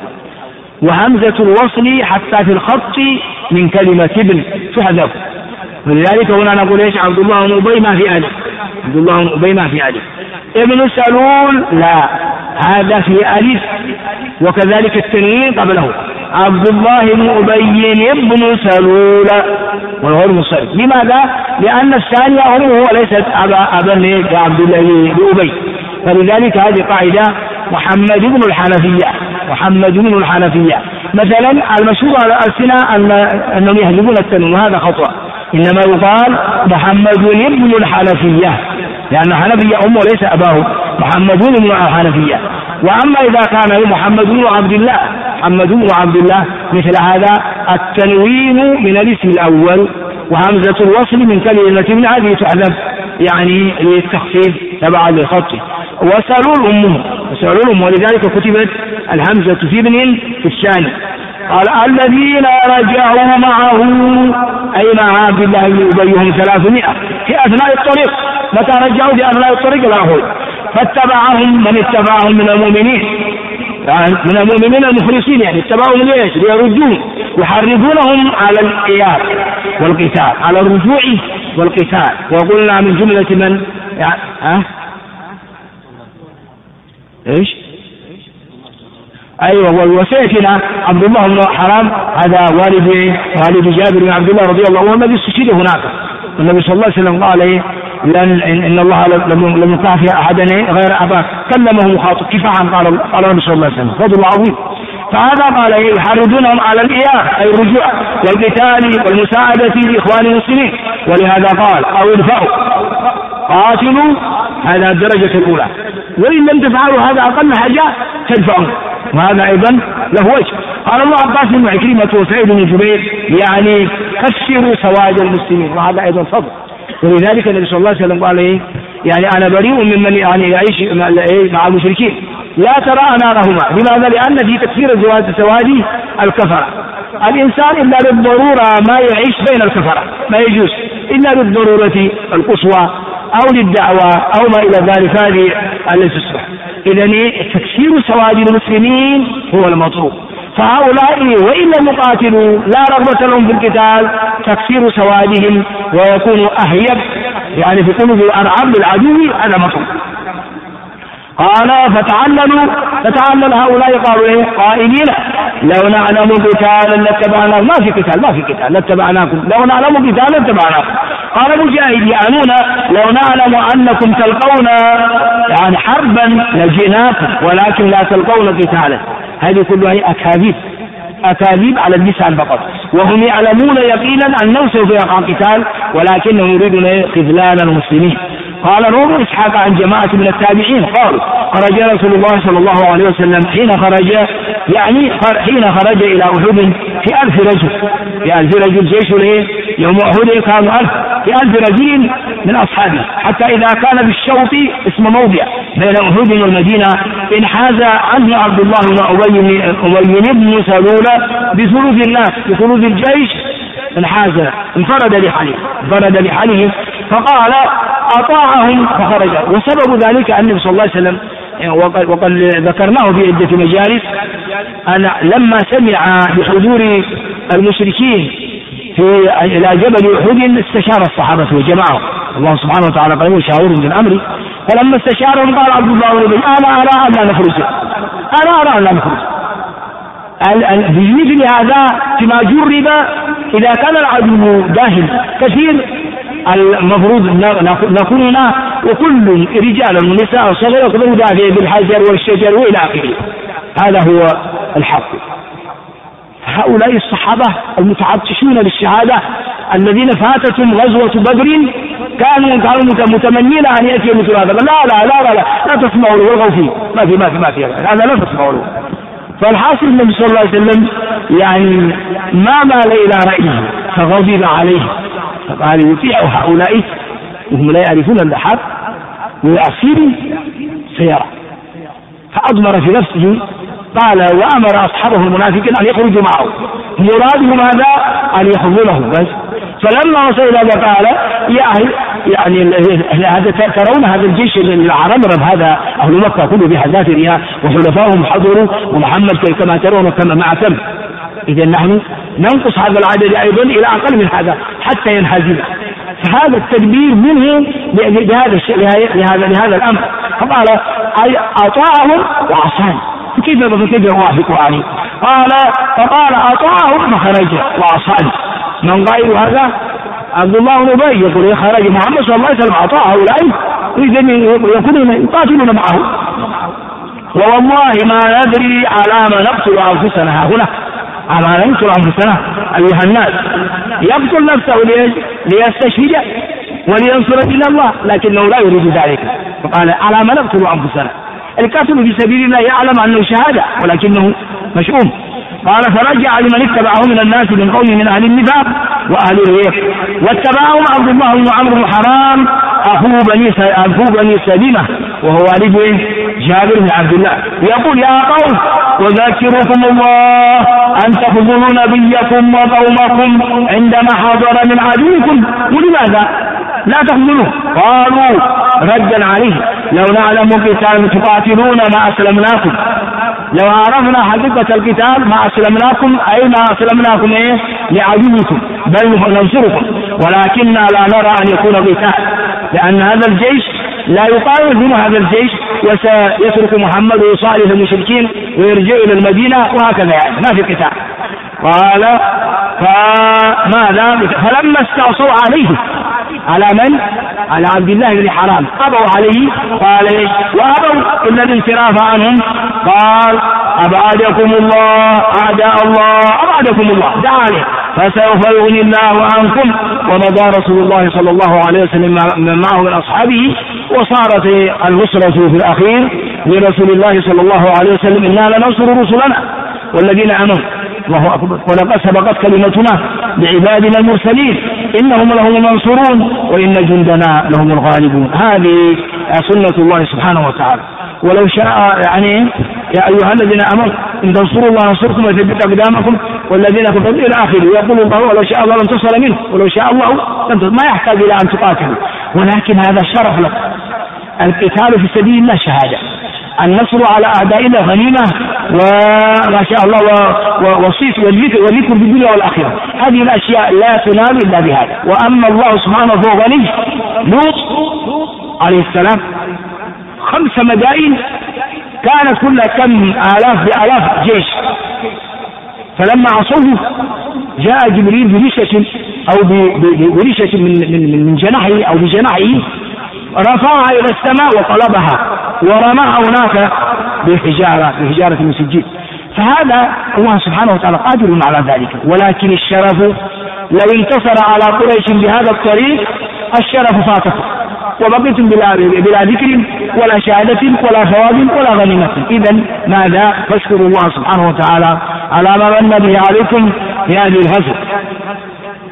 وهمزة الوصل حتى في الخط من كلمة ابن تحذف، ولذلك هنا نقول ايش؟ عبد الله بن أبي ما في ألف، عبد الله بن أبي ما في ألف. ابن سلول لا، هذا في ألف وكذلك التنوين قبله. عبد الله بن أبي بن سلول وهو المصرف. لماذا؟ لأن الثانية أمه وليست أبا عبد الله بن أبي، فلذلك هذه قاعدة محمد بن الحنفية. محمد بن الحنفية مثلا المشهور على الألسنة أنهم يهذبون التنوين وهذا خطأ، إنما يقال محمد بن الحنفية لأن حنفية أمه وليس أباه، محمد بن الحنفية. وأما إذا كان محمد بن عبد الله محمد بن عبد الله مثل هذا التنوين من الاسم الأول وهمزة الوصل من كلمة من هذه تحذف يعني للتخفيف تبعا لخطه. وسلول أمه ولذلك كتبت الهمزة في ابن في الثاني. قال الذين رجعوا معه أي مع عبد الله بن أبي هم 300 في أثناء الطريق. متى رجعوا؟ في أثناء الطريق الأخوي، فاتبعهم من اتبعهم من المؤمنين، يعني من المؤمنين المخلصين، يعني اتبعهم ليش؟ ليردون يحرضونهم على القيام والقتال، على الرجوع والقتال. وقلنا من جملة من ايش؟ ايوه وسيأتينا عبد الله بن حرام هذا والد جابر بن عبد الله رضي الله عنه الذي استشهد هناك. النبي صلى الله عليه وسلم قال إن الله لم يكافئ أحدا غير أباك، كلمه مخاطب كفاحا قال النبي صلى الله عليه وسلم فضل عظيم. فهذا قال يحرضونهم على الإياب أي الرجوع والقتال والمساعدة لإخوان المسلمين، ولهذا قال أو ادفعوا قاتلوا، هذا الدرجة الأولى، وإن لم تفعلوا هذا أقل حاجة تدفعون، وهذا أيضا له وجه. قال الله عباس بن عكرمة وسعيد بن جبير يعني كسروا سواد المسلمين، وهذا أيضا فضل. ولذلك النبي صلى الله عليه وسلم قال يعني أنا بريء ممن يعني يعيش مع المشركين لا ترى نارهما. لماذا؟ لأن في تكسير سواد الكفرة الإنسان إلا بالضرورة ما يعيش بين الكفرة، ما يجوز إلا بالضرورة القصوى أو للدعوة أو ما إلى ذلك، هذه التي تصبح. إذن تكسير سواد المسلمين هو المطلوب. فهؤلاء وإن لم يقاتلوا لا رغبة لهم في القتال تكسير سوادهم ويكون أهيب يعني في قلوب أرعب للعدو، هذا مطلوب. قال فتعلل هؤلاء قالوا قائلين لو نعلم قتالا لاتبعناكم. ما في قتال لاتبعناكم، لو نعلم قتالا لاتبعناكم. قال مجاهد يعنون لو نعلم أنكم تلقون يعني حربا لجئناكم ولكن لا تلقون قتالا. هذه كلها أكاذيب على اللسان فقط، وهم يعلمون يقينا أنه سوف يقع قتال ولكنهم يريدون خذلان المسلمين. قال روح إسحاق عن جماعة من التابعين قالوا خرج رسول الله صلى الله عليه وسلم حين خرج إلى أحد في 1000 رجل، في 1000 رجل جيش يوم أحد كانوا 1000 في 1000 رجل من أصحابه، حتى إذا كان بالشوط اسم موضع بين أحد والمدينة انحاز عنه عبد الله بن أبي بن سلول بثلث الناس، بثلث الجيش انحاز، انفرد لحاله فقال أطاعهم فخرج. وسبب ذلك النبي صلى الله عليه وسلم، وقد ذكرناه في عدة مجالس، أن لما سمع بحضور المشركين إلى جبل أحد استشار الصحابة وجمعهم، الله سبحانه وتعالى قال وشاورهم في الأمر، فلما استشارهم قال عبد الله بن أبي أنا أرى أن لا نخرج. بمثل هذا كما جرب إذا كان العدو داهل كثير المفروض نكون وكل رجال ونساء صغير يقدروا دافع بالحجر والشجر وإلى آخره، هذا هو الحق. هؤلاء الصحابة المتعطشون للشهادة الذين فاتتهم غزوة بدر كانوا متمنين أن يأتي مثل هذا، لا تسمعوا له والغوا فيه، ما في هذا لا تسمعوا له. فالحاصل النبي صلى الله عليه وسلم يعني ما مال إلى رأيه فغضب عليه فقال يطيع هؤلاء وهم لا يعرفون الحق ويعصيه سيرى، فأضمر في نفسه قال وأمر أصحابه المنافقين أن يخرجوا معه، مرادهم هذا أن يخرجونه بس. فلما وصل إلى هذا قال يعني هذا ترون هذا الجيش العرمرم هذا أهل مكة كله بحذات رياء وحلفائهم حضروا ومحمد كما ترون كما معكم، إذا نحن ننقص هذا العدد أيضا إلى أقل من هذا حتى ينهزم. فهذا التدبير منه لهذا الأمر. فقال أطاعهم وعصاني، كيف يوافق عليه؟ فقال أطاعهم فخرج وعصاني. من غير هذا عبد الله بن أبي يقول خرج محمد صلى الله عليه وسلم أطاع هؤلاء يكونون يقاتلون معه، ووالله ما ندري على ما نقتل أنفسنا هنا، على ما نقتل أنفسنا أيها الناس. يقتل نفسه ليستشهد ولينصر دين الله، لكنه لا يريد ذلك، فقال على ما نقتل أنفسنا. القاتل في سبيل الله يعلم أنه شهادة ولكنه مشؤوم. قال فرجع لمن اتبعه من الناس من قوم من أهل النفاق وأهل الريق، واتبعهم عبد الله بن عمرو بن حرام أخو بني سلمة وهو والد جابر بن عبد الله، يقول يا قوم وذكركم الله أن تخذلوا نبيكم وقومكم عندما حضر من عدوكم، ولماذا لا تخذلوه؟ قالوا ردا عليه لو نعلم قتال تقاتلون ما أسلمناكم، لو عرفنا حقيقة القتال ما أسلمناكم، أي ما أسلمناكم لعدوكم بل ننصركم، ولكننا لا نرى أن يكون قتال، لأن هذا الجيش لا يقاوم دون هذا الجيش، وسيترك محمد ويصالح المشركين ويرجع إلى المدينة وهكذا، يعني ما في قتال. قال فماذا؟ فلما استعصوا عليه على من؟ على عبد الله بن حرام أبوا عليه، قال وأبوا إلا الانصراف عنهم، قال أبعدكم الله أعداء الله أبعدكم الله دعاني فسوف يغني الله عنكم. ومضى رسول الله صلى الله عليه وسلم معه من أصحابه، وصارت النصرة في الأخير لرسول الله صلى الله عليه وسلم إنا لننصر رسلنا والذين آمنوا الله أكبر، ولقد سبقت كلمتنا بعبادنا المرسلين إنهم لهم المنصورون وإن جندنا لهم الغالبون. هذه سنة الله سبحانه وتعالى. ولو شاء يعني يا أيها الذين آمنوا إن تنصروا الله ينصركم ويثبت أقدامكم والذين كفروا إلى آخره. يقول الله ولو شاء الله لانتصر منه ولو شاء الله ما يحتاج إلى أن تقاتلوا، ولكن هذا شرف لك. القتال في سبيل الله شهادة، النصر على أعدائنا غنيمة وما شاء الله وصيت والذكر بالدنيا والآخرة. هذه الأشياء لا تنال إلا بهذا. وأما الله سبحانه فهو غني. لوط عليه السلام 5 مدائن كانت كلها كم آلاف جيش، فلما عصوه جاء جبريل بريشة أو بريشة من جناحه أو بجناحه رفعها إلى السماء وقلبها ورماها هناك بحجارة من سجيل. فهذا الله سبحانه وتعالى قادر على ذلك، ولكن الشرف لو انتصر على قريش بهذا الطريق الشرف فاتكم وبقيتم بلا ذكر ولا شهادة ولا ثواب ولا غنيمة. إذن ماذا؟ فاشكروا الله سبحانه وتعالى على ما من به عليكم في هذه الغزوة.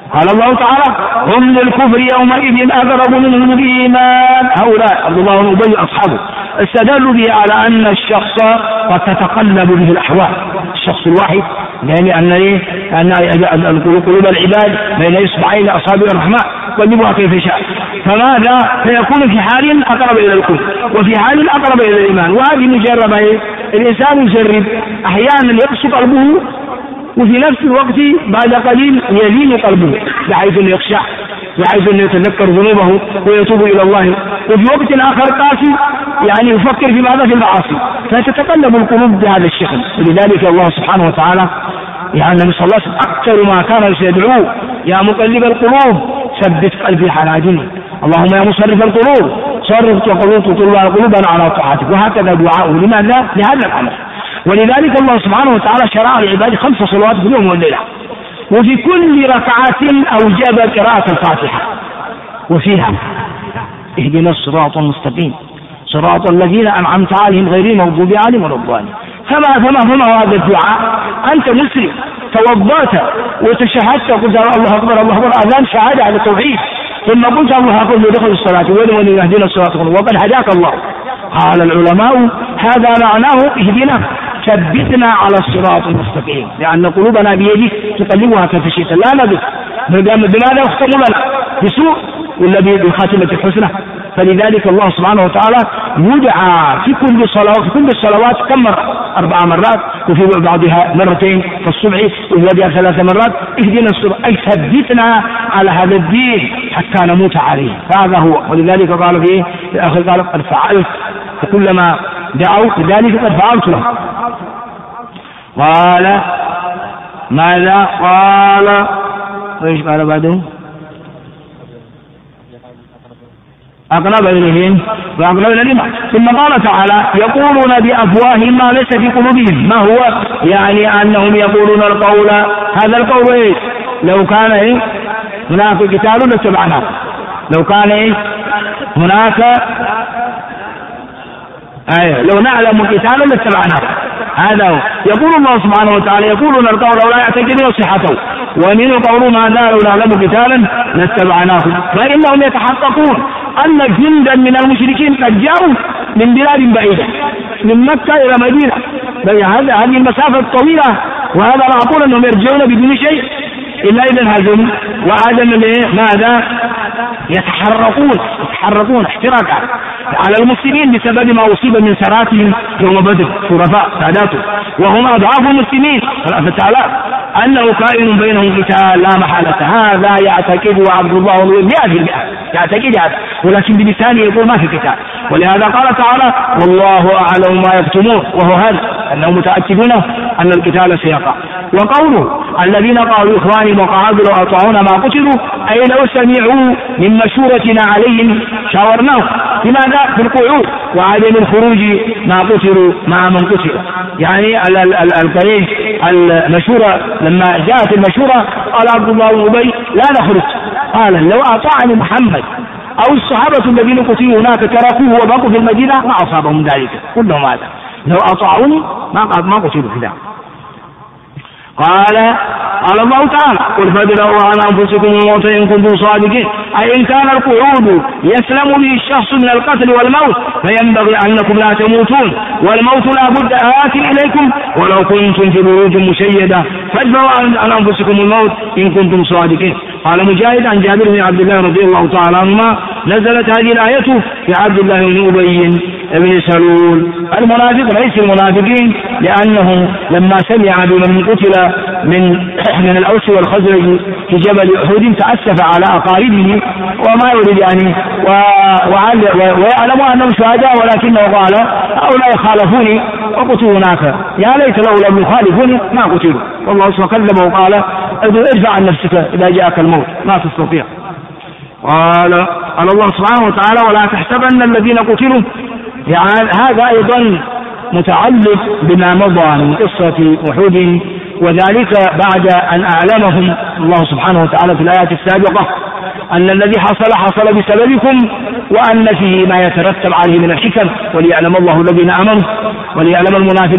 قال الله تعالى هم للكفر يومئذ أقرب منهم الإيمان. هؤلاء عبد الله بن أبي أصحابه استدلوا به على أن الشخص قد تتقلب به الأحوال، الشخص الواحد، يعني أن قلوب العباد بين إصبعين أصابع الرحمن يقلبها كيف شاء، فماذا فيكون في حال أقرب إلى الكفر وفي حال أقرب إلى الإيمان. وهذه مجربة، الإنسان يجرب أحيانا يقسو قلبه وفي نفس الوقت بعد قليل يلين قلبه بحيث أنه يخشع، بحيث أنه يتذكر ذنوبه ويتوب إلى الله، وفي وقت آخر قاسي يعني يفكر في ماذا في المعاصي، فتتقلب القلوب بهذا الشكل. ولذلك الله سبحانه وتعالى يعني النبي صلى الله عليه وسلم أكثر ما كان يدعوه يا مقلب القلوب ثبت قلبي على دينك، اللهم يا مصرف القلوب صرف قلوبنا على طاعتك. وهكذا دعاؤه. لماذا؟ لهذا الأمر. ولذلك الله سبحانه وتعالى شرع لعباده 5 صلوات في اليوم والليلة، وفي كل ركعة أوجب قراءة الفاتحة، وفيها اهدنا الصراط المستقيم صراط الذين أنعمت عليهم غير المغضوب عليهم ولا الضالين. فما هذا الدعاء؟ أنت مسلم توضأت وتشهدت وقلت الله أكبر الله أكبر، أذان شهادة على التوحيد، ثم قلت الله أكبر ودخل الصلاة ولمن يهدينا الصراط وقد هداك الله. قال العلماء هذا معناه اهدنا ثبتنا على الصراط المستقيم، لأن قلوبنا بيدك تقلبها كيف شئت لا ندرك بماذا يختم لنا، بسوء ولا بخاتمة الحسنى. فلذلك الله سبحانه وتعالى يدعى في كل صلاة، في كل الصلوات كم مرة؟ 4 مرات، وفي بعضها مرتين في الصبح، وفي بعضها 3 مرات. اهدنا الصراط أي ثبتنا على هذا الدين حتى نموت عليه، فهذا هو. ولذلك قال في الآخر قال قد فعلت، وكلما دعوا لذلك قد فعلت له. قال ماذا؟ قال وإيش قال بعده؟ أقرب إليهم وأقرب إلى الإيمان. ثم قال تعالى يقولون بأفواههم ما ليس في قلوبهم. ما هو؟ يعني أنهم يقولون القول، هذا القول إيه؟ لو كان هناك قتال لاتبعناه، لو كان هناك لو نعلم قتالا لاتبعناه. هذا هو. يقول الله سبحانه وتعالى يقولون القول ولا يعتقدون صحته، ومنه قولهم هذا لو نعلم قتالا لاتبعناه. فإنهم يتحققون أن جندا من المشركين قد جاءوا من بلاد بعيدة من مكة إلى مدينة، هذه المسافة الطويلة، وهذا معقول أنهم يرجعون بدون شيء إلا إذا انهزموا. وآدم ماذا؟ يتحركون احتراقا على المسلمين بسبب ما أصيب من سراتهم يوم بدر شرفاء ساداته، وهم أضعاف المسلمين 3000 أنه كائن بينهم قتال لا محالة. هذا يعتقد عبد الله 100% يعتقد هذا، ولكن بلسانه يقول ما في قتال. ولهذا قال تعالى والله أعلم ما يكتمون، وهو هذا أنهم متأكدون أن القتال سيقع. وقوله الذين قالوا إخواني وقعدوا لو أطاعونا ما قتلوا، أي لو سمعوا من مشورتنا عليهم شاورناهم. لماذا؟ في القعود وعدم الخروج ما قتلوا مع من قتل. يعني القريش المشورة لما جاءت المشورة قال عبد الله بن أبي لا نخرج، قال لو أطاعني محمد أو الصحابة الذين قتلوا هناك تركوه وبقوا في المدينة ما أصابهم ذلك كلهم. هذا لو أطاعوني ما قتلوا في ذلك. قال الله تعالى قل فادرؤوا عن أنفسكم الموت إن كنتم صادقين، أي إن كان القعود يسلم به الشخص من القتل والموت فينبغي أنكم لا تموتون، والموت لا بد آت إليكم ولو كنتم في بروج مشيدة، فادرؤوا عن أنفسكم الموت إن كنتم صادقين. قال مجاهد عن جابر بن عبد الله رضي الله تعالى عنهما نزلت هذه الآية في عبد الله بن أبي بن سلول المنافق ليس المنافقين، لأنه لما سمع بمن قتل من الأوس والخزرج في جبل أحد تأسف على أقاربه وما يريد يعني ويعلم أنهم شهداء، ولكنه قال هؤلاء خالفوني وقتلوا هناك، يا ليت لو لم يخالفوني ما قتلوا. والله سبحانه كذب وقال ارفع عن نفسك إذا جاءك الموت ما تستطيع. قال الله سبحانه وتعالى ولا تحسبن الذين قتلوا، يعني هذا أيضا متعلق بما مضى من قصة أحد، وذلك بعد أن أعلمهم الله سبحانه وتعالى في الآيات السابقة أن الذي حصل بسببكم، وأن فيه ما يترتب عليه من الحكم، وليعلم الله الذين آمنوا وليعلم المنافقين.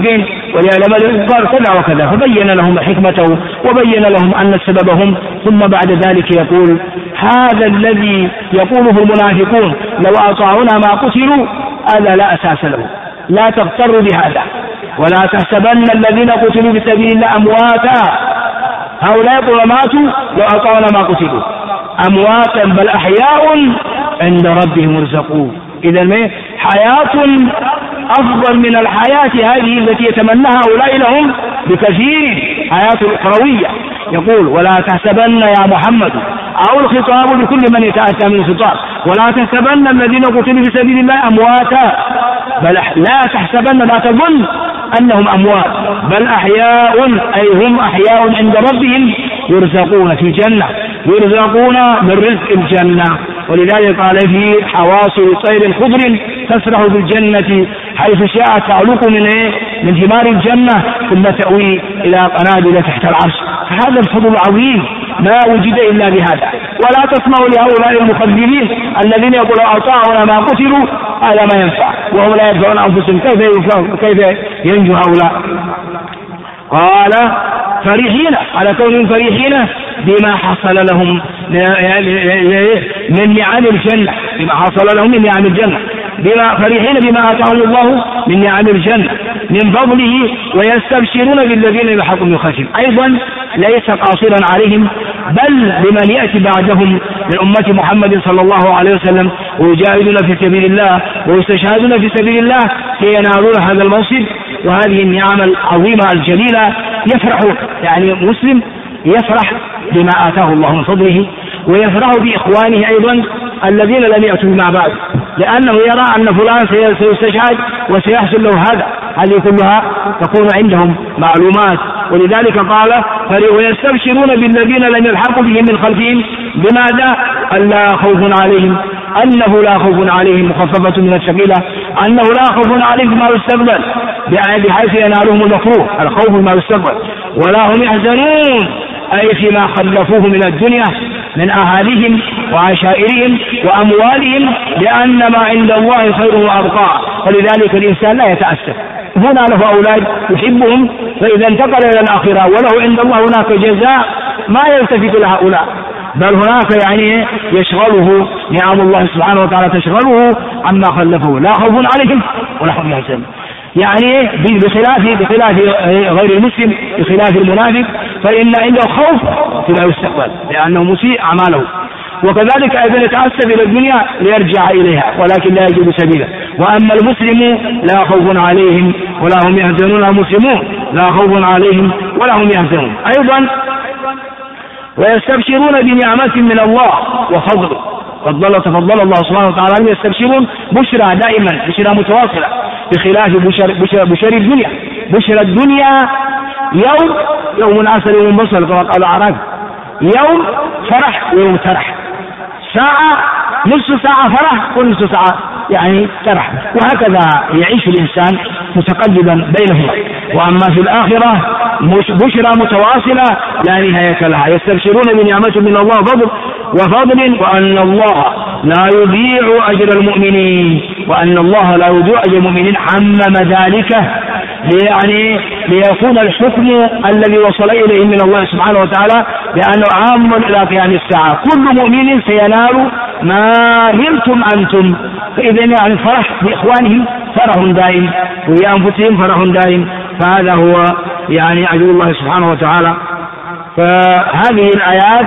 وليعلم الإنكار كذا وكذا، فبين لهم حكمته وبين لهم أن السبب هم. ثم بعد ذلك يقول: هذا الذي يقوله المنافقون لو أطاعونا ما قتلوا، هذا لا أساس له، لا تغتروا بهذا، ولا تحسبن الذين قتلوا في سبيل الله أمواتا، هؤلاء يقولون ماتوا لو أطاعونا ما قتلوا، أمواتا بل أحياء عند ربهم يرزقون. إذن حياة أفضل من الحياة هذه التي يتمناها هؤلاء لهم بكثير، حياة أخروية. يقول: ولا تحسبن يا محمد، أو الخطاب لكل من يتأتى من الخطاب، ولا تحسبن الذين قتلوا في سبيل الله أمواتا، بل لا تحسبن، لا تظن أنهم أموات، بل أحياء، أي هم أحياء عند ربهم يرزقون في الجنة، يرزقون من رزق الجنة. ولذلك قال: في حواصل طير خضر تسرح في الجنة حيث شاءت، تعلق من ثمار الجنة ثم تأوي إلى قنادل تحت العرش. فهذا الفضل العظيم ما وجد إلا بهذا. ولا تسمعوا لهؤلاء المكذبين الذين يقولون أطاعنا ما قتلوا، هذا ما ينفع، وهم لا يدفعون أنفسهم، كيف ينجو هؤلاء؟ قال: فرحين، على كونهم فرحين بما حصل لهم من نعم الجنة، بما حصل لهم من نعم الجنة، فرحين بما آتاهم الله من نعم الجنة من فضله، ويستبشرون بالذين يلحقون بخشية. أيضا ليس قاصرا عليهم، بل لمن يأتي بعدهم من أمة محمد صلى الله عليه وسلم ويجاهدون في سبيل الله ويستشهدون في سبيل الله لينالون هذا المنصب وهذه النعم العظيمة الجليلة. يفرح، يعني مسلم يفرح بما آتاه الله من فضله، ويفرح بإخوانه أيضا الذين لم يأتوا مع بعض، لأنه يرى أن فلان سيستشهد وسيحصل له هذا. هذه كلها تكون عندهم معلومات. ولذلك قال: ويستبشرون بالذين لم يلحقوا بهم من خلفهم، بماذا؟ ألا خوف عليهم، أنه لا خوف عليهم، مخففة من الثقيلة، أنه لا خوف عليهم ما يستقبل، بحيث ينالهم المكروه، الخوف ما يستقبل، ولا هم يحزنون، أي فيما خلفوه من الدنيا من أهاليهم وعشائرهم وأموالهم، لأن ما عند الله خير وأبقى. فلذلك الإنسان لا يتأسف، هنا له أولاد يحبهم، فإذا انتقل إلى الآخرة وله عند الله هناك جزاء ما يلتفت لهؤلاء، بل هناك يعني يشغله نعم الله سبحانه وتعالى، تشغله عما خلفه، لا خوف عليهم ولا هم يحزنون. يعني بخلاف غير المسلم، بخلاف المنافق، فإن عنده خوف فيما يستقبل لأنه مسيء أعماله، وكذلك أيضا يتأسف إلى الدنيا ليرجع إليها ولكن لا يجد سبيلا. وأما المسلم لا خوف عليهم ولا هم يحزنون، المسلمون لا خوف عليهم ولا هم يحزنون. أيضا ويستبشرون بنعمة من الله وفضل، تفضل الله سبحانه وتعالى أن يستبشرون بشرى دائما، بشرى متواصلة، بخلاف بشر الدنيا. بشرى الدنيا يوم عسل يوم بصل كما قال الأعراب، يوم فرح ويوم ترح، ساعة نصف ساعة فرح ونصف ساعة يعني ترح، وهكذا يعيش الإنسان متقلبا بينهما. وأما في الآخرة بشرى متواصلة لا نهاية لها، يستبشرون بنعمة من الله وفضل، وأن الله لا يضيع أجر المؤمنين، وأن الله لا يضيع أجر المؤمنين. عمم ذلك يعني ليكون الحكم الذي وصل إليه من الله سبحانه وتعالى لأنه عام إلى قيام الساعة، كل مؤمن سينال ما نلتم أنتم. فإذا يعني فرح بإخوانهم فرح دائم، وبأنفسهم فرح دائم، فهذا هو يعني عدل الله سبحانه وتعالى. فهذه الآيات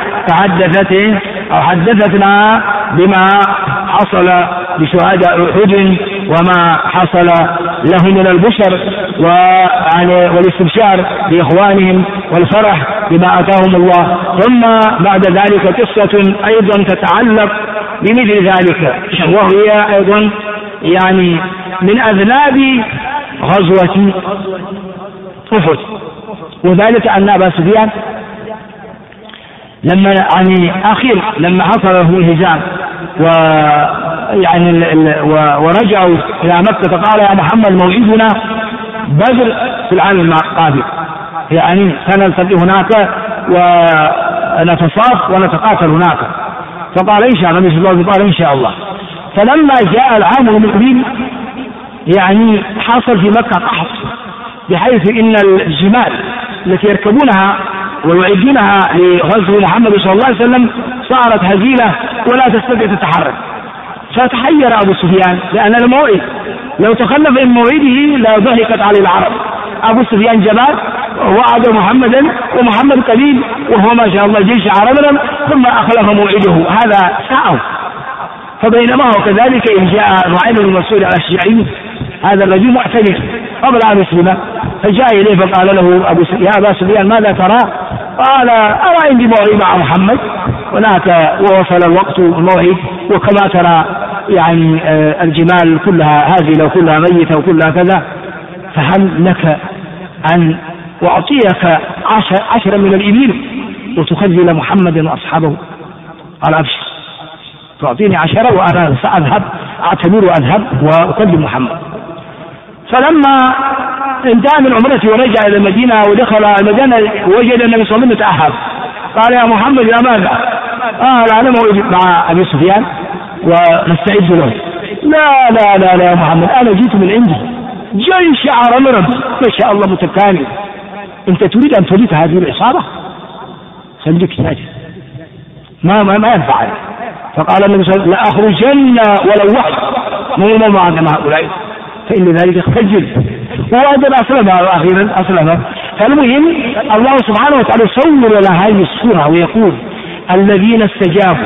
حدثتنا بما حصل لشهداء أحد وما حصل لهم من البشر والاستبشار بإخوانهم والفرح بما أتاهم الله. ثم بعد ذلك قصة أيضا تتعلق بمثل ذلك، وهي أيضا يعني من أذناب غزوة أحد، وذلك أن أبا سفيان لما حصل له الهزام ورجعوا إلى مكة قال: يا محمد موعدنا بدر في العام القادم، يعني سنلتقي هناك ونتصاف ونتقاتل هناك. فقال: إن شاء الله. مثل الله قال: إن شاء الله. فلما جاء العام المقبل يعني حصل في مكة قحط بحيث إن الجمال التي يركبونها ويعدونها لغزو محمد صلى الله عليه وسلم صارت هزيلة ولا تستطيع تتحرك. فتحير أبو سفيان لأن الموعد لو تخلف من موعده لضحكت عليه العرب. أبو سفيان جبان وعد محمدا ومحمد قليل وهو ما شاء الله جيش عربنا ثم أخلف موعده، هذا ساءه. فبينما هو كذلك إن جاء نعيم بن مسعود الأشجعي هذا الرجل معتمر قبل أن يسلم، فجاء إليه فقال له يا أبا سفيان ماذا ترى؟ قال أرى عندي موعد مع محمد هناك ووصل الوقت الموعد، وكما ترى يعني الجمال كلها هازلة وكلها ميتة وكلها كذا، فهل لك أن أعطيك 10 من الإبل وتخذل محمد وأصحابه؟ قال أبشر، تعطيني 10 وأنا سأذهب أعتمر وأذهب وأكلم محمد. فلما انتهى من عمرته ورجع إلى المدينة ودخل المدينة وجد النبي صلى الله عليه وسلم يتأهب. قال يا محمد يا ماذا؟ قال أنا موعد مع أبي سفيان ونستعد له. لا لا لا لا يا محمد، أنا جيت من عندي جيش عرمرم ما شاء الله متكامل، أنت تريد أن تريد هذه العصابة؟ خليك ساجد ما ينفع. فقال النبي صلى الله عليه وسلم لأخرجن ولو واحد مو مع هؤلاء فإن ذلك خجل، وهذا أسلم أخيرا أسلم. فالمهم الله سبحانه وتعالى يصور لنا هذه الصورة ويقول الذين استجابوا،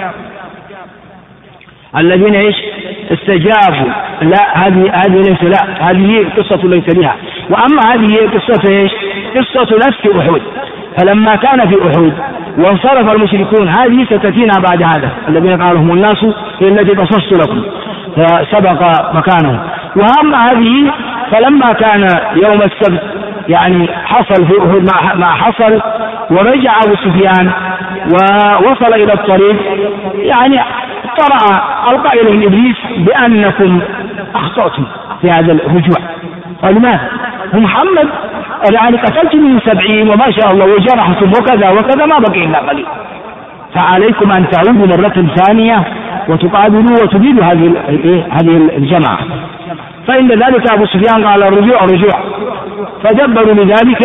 الذين ايش؟ استجابوا. لا هذه ليس، لا هذه قصة ليس لها. وأما هذه قصة ايش؟ قصة نفس أحد. فلما كان في أحد وانصرف المشركون، هذه ستأتينا بعد هذا، الذين قالوا هم الناس هي التي قصصت لكم فسبق مكانه. وأما هذه فلما كان يوم السبت يعني حصل في أحد ما حصل، ورجع أبو سفيان ووصل إلى الطريق، يعني طرأ ألقى إليهم إبليس بأنكم أخطأتم في هذا الرجوع. قال ماذا؟ محمد يعني قتلتم من 70 وما شاء الله وجرحتم وكذا وكذا ما بقي إلا قليل، فعليكم أن تعودوا مرة ثانية وتقابلوا وتبيدوا هذه الجماعة. فإن ذلك أبو سفيان قال الرجوع رجوع، فدبروا لذلك.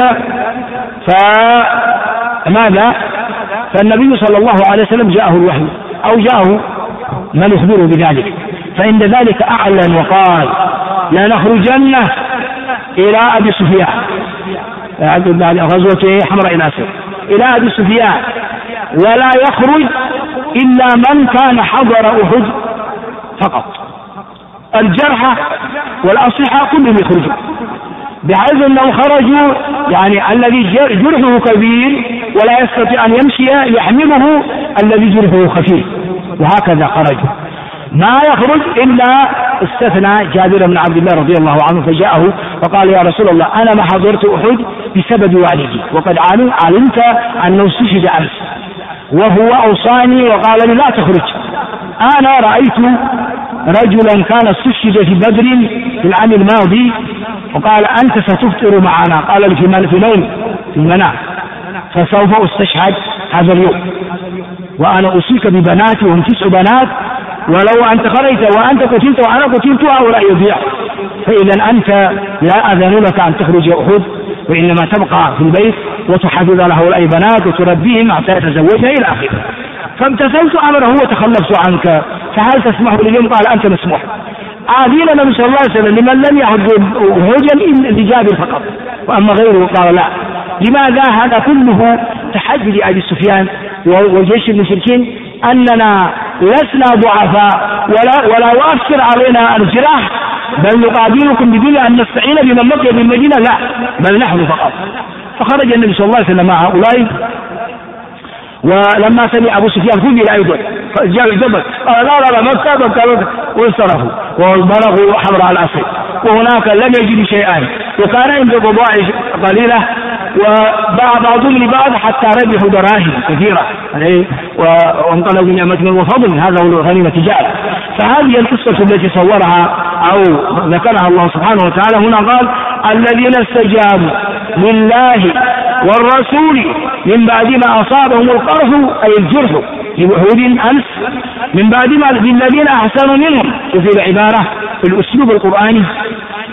فماذا؟ فالنبي صلى الله عليه وسلم جاءه الوحي أو جاءه من يخبره بذلك، فإن ذلك أعلن وقال لا نخرجن إلى أبي سفيان، غزوة حمراء الأسد، إلى أبي سفيان، ولا يخرج إلا من كان حضر أحد فقط، الجرحى والأصحى كلهم يخرجون، بحيث أنهم خرجوا يعني الذي جرحه كبير ولا يستطيع أن يمشي يحمله الذي جرحه خفيف، وهكذا خرجوا. ما يخرج إلا استثنى جابر بن عبد الله رضي الله عنه، فجاءه فقال يا رسول الله أنا ما حضرت أحد بسبب والدي، وقد علمت أنه استشهد أمس وهو أوصاني وقال لي لا تخرج. أنا رأيت رجلا كان استشهد في بدر في العام الماضي وقال أنت ستفطر معنا، قال لي في نوم في المنام، فسوف أستشهد هذا اليوم وأنا أوصيك ببناتي وهم 9 بنات، ولو أنت خرجت وأنت قتلت وأنا قتلت هؤلاء يضيع، فإذا أنت لا أذن لك أن تخرج أحد، وإنما تبقى في البيت وتحافظ على هؤلاء بنات وتربيهم حتى يتزوجها إلى آخره. فامتثلت أمره وتخلفت عنك، فهل تسمح لي اليوم؟ قال أنت مسموح. عادين النبي صلى الله عليه وسلم لمن لم يحج أحدا لجابر فقط، وأما غيره قال لا. لماذا؟ هذا كله تحدي لأبي سفيان وجيش المشركين أننا لسنا ضعفاء ولا يؤثر علينا الجراح، بل نقابلكم بدون أن نستعين بمن بقي بالمدينة، لا بل نحن فقط. فخرج النبي صلى الله عليه وسلم مع هؤلاء، ولما سمع أبو سفيان كل لا يدرك فجاء الجبل قال لا مكة وانصرفوا وبلغوا حمراء الأسد، وهناك لم يجد شيئا وكان عنده بضائع قليلة وباع بعضهم لبعض حتى ربحوا دراهم كثيرة وانقلبوا من نعمة وفضل، هذا هو غنيمة تجارة. فهذه القصة التي صورها أو ذكرها الله سبحانه وتعالى هنا، قال الذين استجابوا لله والرسول من بعد ما أصابهم القرح أي الجرح لوحود أمس، من بعد ما للذين أحسنوا منهم، وفي العبارة في الأسلوب القرآني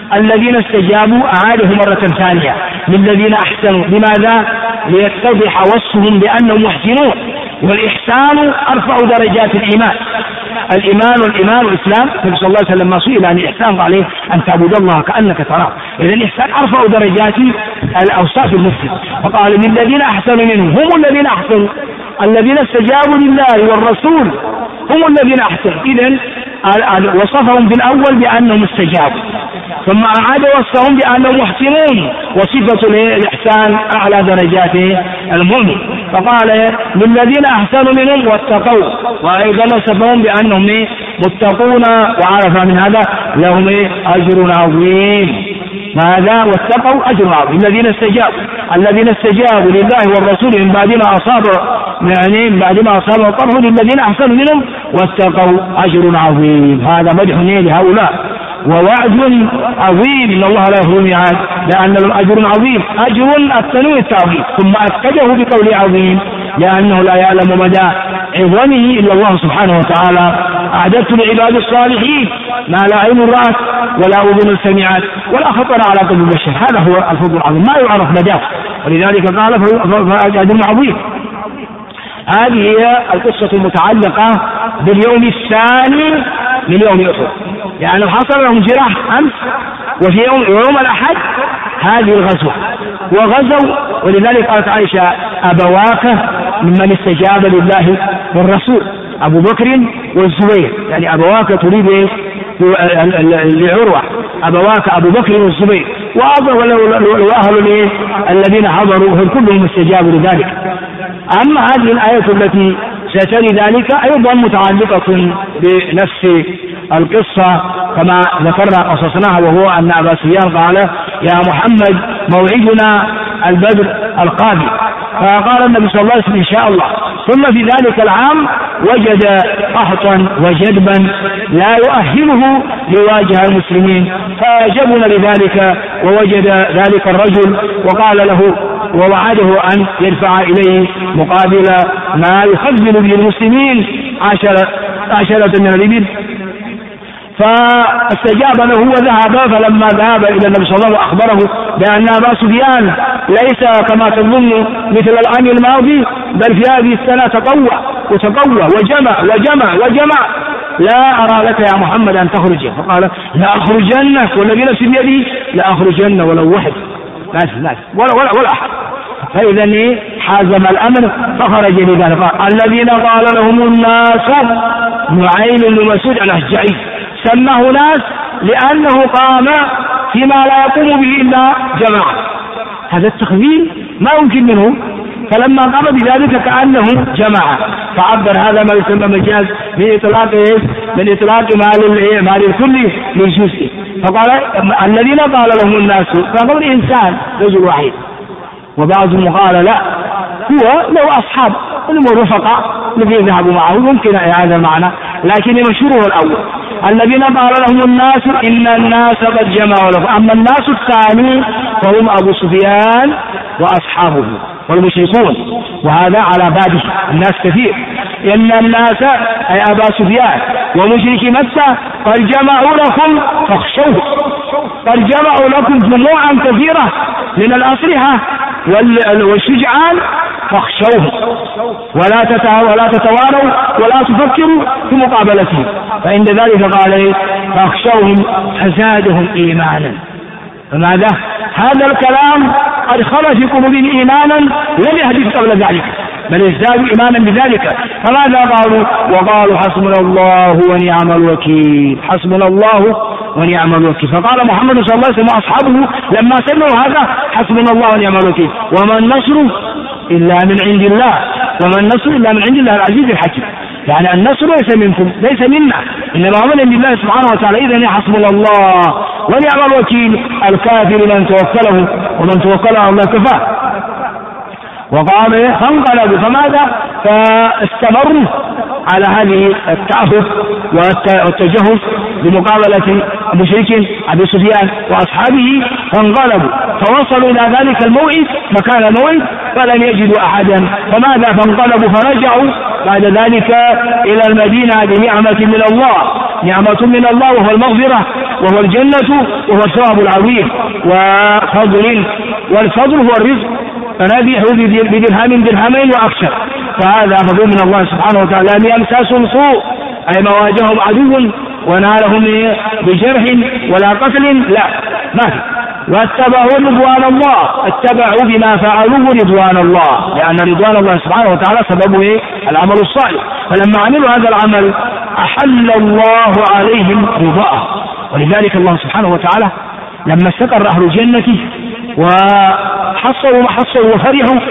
الذين استجابوا أعاده مرة ثانية للذين أحسنوا. لماذا؟ ليتضح وصفهم بأنهم محسنون، والإحسان أرفع درجات الإيمان. الإيمان والإسلام، النبي صلى الله عليه وسلم ما سئل عن الإحسان عليه أن تعبد الله كأنك تراه. إذا الإحسان أرفع درجات الأوصاف المسلم. فقال للذين أحسنوا منهم، هم الذين أحسنوا، الذين استجابوا لله والرسول هم الذين أحسنوا. إذن وصفهم في الأول بأنهم استجابوا، ثم أعاد وصفهم بأنهم محسنون، وصفة الإحسان أعلى درجات المؤمن. فقال للذين أحسنوا منهم واتقوا، وأيضا وصفهم بأنهم متقون، وعرف من هذا لهم أجر عظيم. ماذا؟ واتقوا أجر عظيم. الذين استجابوا لله والرسول من بعد ما أصابوا القرح للذين أحسنوا منهم واتقوا أجر عظيم. هذا مدح لهؤلاء ووعد عظيم، إن الله لا يخلف الميعاد، لأن لهم أجر عظيم. أجر التنوين التعظيم، ثم أكده بقول عظيم لأنه لا يعلم مدى عظمه إلا الله سبحانه وتعالى. أعددت لعباد الصالحين ما لا عين رأت ولا أذن سمعت ولا خطر على قلب البشر. هذا هو الفضل العظيم ما يعرف مداه، ولذلك قال فأجر عظيم. هذه هي القصة المتعلقة باليوم الثاني من يوم أحد، يعني حصل لهم جراح أمس، وفي يوم الأحد هذه الغزوة وغزوا. ولذلك قالت عائشة أبواك ممن استجاب لله والرسول، أبو بكر والزبير، يعني أبواك تريد لعروة، أبواك أبو بكر والزبير، وأهل الذين حضروا هم كلهم استجابوا لذلك. أما هذه الآية التي ستري ذلك أيضا متعلقة بنفس القصة كما ذكرنا قصصناها، وهو أن أبا سفيان قال يا محمد موعدنا البدر القادم، فقال النبي صلى الله عليه وسلم إن شاء الله. ثم في ذلك العام وجد قحطا وجدبا لا يؤهله ليواجه المسلمين، فأعجبنا لذلك، ووجد ذلك الرجل وقال له ووعده أن يدفع إليه مقابل ما يخذل به المسلمين 10 من الإبل، فاستجاب له وذهب. فلما ذهب إلى النبي صلى الله عليه وسلم أخبره بأن أبا سفيان ليس كما تظن مثل العام الماضي، بل في هذه السنة تقوى وجمع. لا أرى لك يا محمد أن تخرج. فقال لا أخرجن والذي نفسي بيدي لا أخرجن ولو واحد، ولا أحد. فإذا حازم الأمر فخرج لذلك. الذين قال لهم الناس، نعيم بن مسعود الأشجعي سماه ناس لأنه قام فيما لا يقوم به إلا جماعة. هذا التخوين ما يمكن منه، فلما قام بذلك كأنه جماعة، فعبر هذا ما يسمى مجاز من إطلاق مال الكل للجزء. فقال الذين قال لهم الناس، فقال الإنسان رجل واحد، وبعضهم قال لا هو له أصحاب ورفقاء الذين ذهبوا معه، ممكن هذا المعنى، لكن مشهوره الأول. الذين قال لهم الناس إن الناس قد جمعوا لكم. أما الناس الثاني فهم أبو سفيان وأصحابه والمشركون، وهذا على بابه الناس كثير. إن الناس أي أبا سفيان ومشركي مكة قد جمعوا لكم فاخشوه، قد جمعوا لكم جموعا كثيرة من الأسلحة والشجعان فاخشوه ولا تتواروا ولا تفكروا في مقابلتهم. فعند ذلك قال فاخشوهم فزادهم إيمانا. فماذا؟ هذا الكلام قد خرج في قلوبهم إيمانا لم يحدث قبل ذلك، بل ازدادوا إيمانا بذلك. فماذا قالوا؟ وقالوا حسبنا الله ونعم الوكيل، حسبنا الله ونعم الوكيل. فقال محمد صلى الله عليه وسلم وأصحابه لما سمعوا هذا حسبنا الله ونعم الوكيل. وما النصر إلا من عند الله، وما النصر إلا من عند الله العزيز الحكيم. يعني النصر ليس منكم، ليس منا، إنما هو من الله سبحانه وتعالى. إذن حسبنا الله ونعم الوكيل، الكافر من توكله ومن توكل على الله كفاه. وقال فانقلبوا. فماذا؟ فاستمروا على هذه التعهد والتجهز بمقابلة مشرك أبي سفيان وأصحابه، فانقلبوا فوصلوا إلى ذلك الموعد مكان الموعد فلم يجدوا أحدا. فماذا؟ فانقلبوا فرجعوا بعد ذلك إلى المدينة بنعمة من الله، نعمة من الله وهو المغفرة وهو الجنة وهو الثواب العظيم وفضل، والفضل هو الرزق، فنبيح بدرهم درهمين وأكثر، فهذا فضل من الله سبحانه وتعالى. لم يمسسهم سوء أي ما واجههم عدو ونالهم بجرح ولا قتل، لا ما في، واتبعوا رضوان الله، اتبعوا بما فعلوا رضوان الله، لأن رضوان الله سبحانه وتعالى سببه العمل الصالح، فلما عملوا هذا العمل أحل الله عليهم رضاه. ولذلك الله سبحانه وتعالى لما استقر أهل الجنة وحصلوا ما حصلوا وفرحوا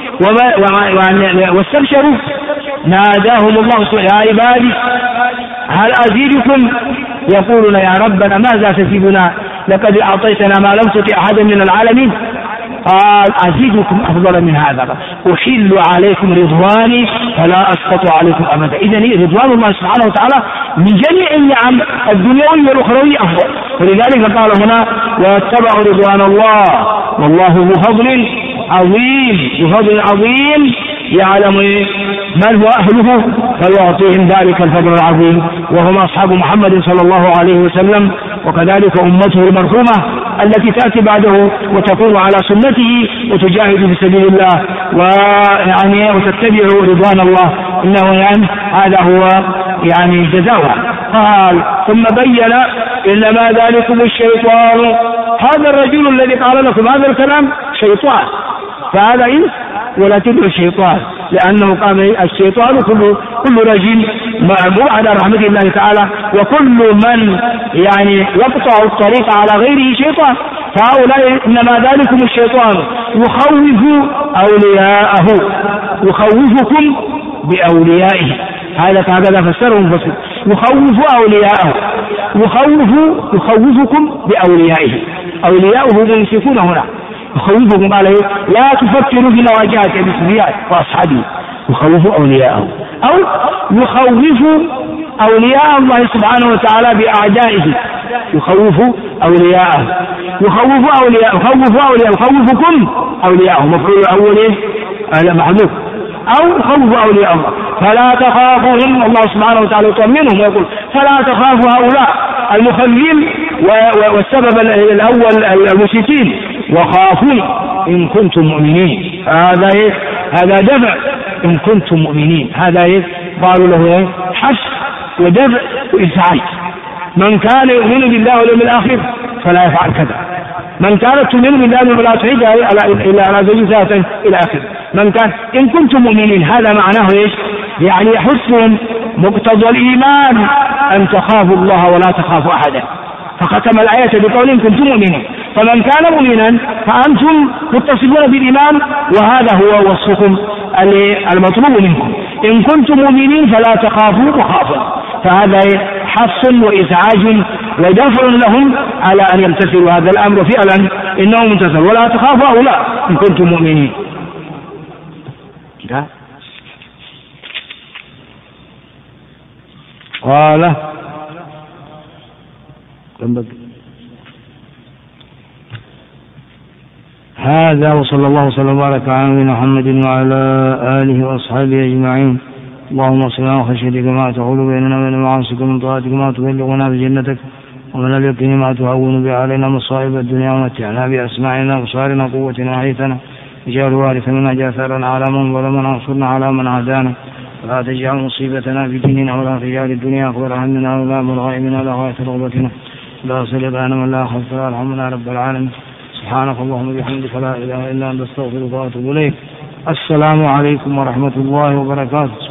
واستبشروا ناداهم الله يا عبادي هل أزيدكم؟ يقولون يا ربنا ماذا تزيدنا لقد أعطيتنا ما لم تطع أحدا من العالمين. قال أزيدكم أفضل من هذا، أحل عليكم رضواني فلا أسقط عليكم أبدا. إذن رضوان الله سبحانه وتعالى من جميع النعم الدنيوية والأخروية أفضل، ولذلك قال هنا واتبعوا رضوان الله والله ذو فضل عظيم، ذو فضل عظيم يعلم من هو أهله فيعطيهم ذلك الفضل العظيم، وهم أصحاب محمد صلى الله عليه وسلم، وكذلك أمته المرحومة التي تأتي بعده وتكون على سنته وتجاهد في سبيل الله وتتبع رضوان الله، إنه هذا هو جزاؤها. قال ثم بين إنما ذلكم الشيطان، هذا الرجل الذي قال لكم هذا الكلام شيطان، فهذا إنس ولا تدعو الشيطان، لأنه قام الشيطان كل رجل مبعد عن رحمة الله تعالى، وكل من يقطع الطريق على غيره شيطان، فهؤلاء إنما ذلكم الشيطان يخوف أولياءه، يخوفكم بأوليائه، هكذا فسره المفسر، يخوف أولياءه، يخوفكم بأوليائه، أولياؤه ممسكون هنا، يخوفكم عليه لا تفكروا في نواجهة أبي سفيان وأصحابه، يخوف أولياءه، أو يخوف أولياء الله سبحانه وتعالى بأعدائه، يخوف أولياءه، يخوفكم أولياءه، مفعول الأول محذوف، أو يخوف أولياء الله فلا تخافوهم، الله سبحانه وتعالى يطمنهم ويقول فلا تخافوا هؤلاء المخذين والسبب الأول المشركين، وخافوا إن كنتم مؤمنين، هذا دفع إن كنتم مؤمنين، هذا قالوا له حث ودفع وإزعاج. من كان يؤمن بالله واليوم الآخر فلا يفعل كذا، من كانت تؤمن بالله فلا تعيدها إلا على زوجته إلى آخره، من كان إن كنتم مؤمنين، هذا معناه يحثهم مقتضى الإيمان أن تخافوا الله ولا تخافوا أحدا، فختم الآية بقول إن كنتم مؤمنين، فمن كان مؤمنا فأنتم متصفون بالإيمان، وهذا هو وصفكم المطلوب منكم، إن كنتم مؤمنين فلا تخافوا وخافوا، فهذا حث وإزعاج ودفع لهم على أن يمتثلوا هذا الأمر، فعلا إنه ممتثل، ولا تخافوا هؤلاء إن كنتم مؤمنين. قال هذا وصلى الله وسلم وبارك على نبينا محمد وعلى آله وأصحابه أجمعين. اللهم صل على خشيتك ما تحول بيننا وبين معاصيك، ومن طاعتك ما تبلغنا بجنتك، ومن اليقين ما تهون به علينا مصائب الدنيا، ومتعنا بأسماعنا وأبصارنا وقوتنا وحيثنا، اجعل وارث منا جاثرا على من ظلمنا وانصرنا على من عادانا، ولا تجعل مصيبتنا في ديننا، ولا تجعل الدنيا أكبر همنا ولا مبلغ علمنا ولا غاية رغبتنا، لا سلط لنا من لا خلف ولا ارحمنا رب العالمين. سبحانك اللهم وبحمدك لا إله إلا أنت أستغفرك وأتوب إليك. السلام عليكم ورحمة الله وبركاته.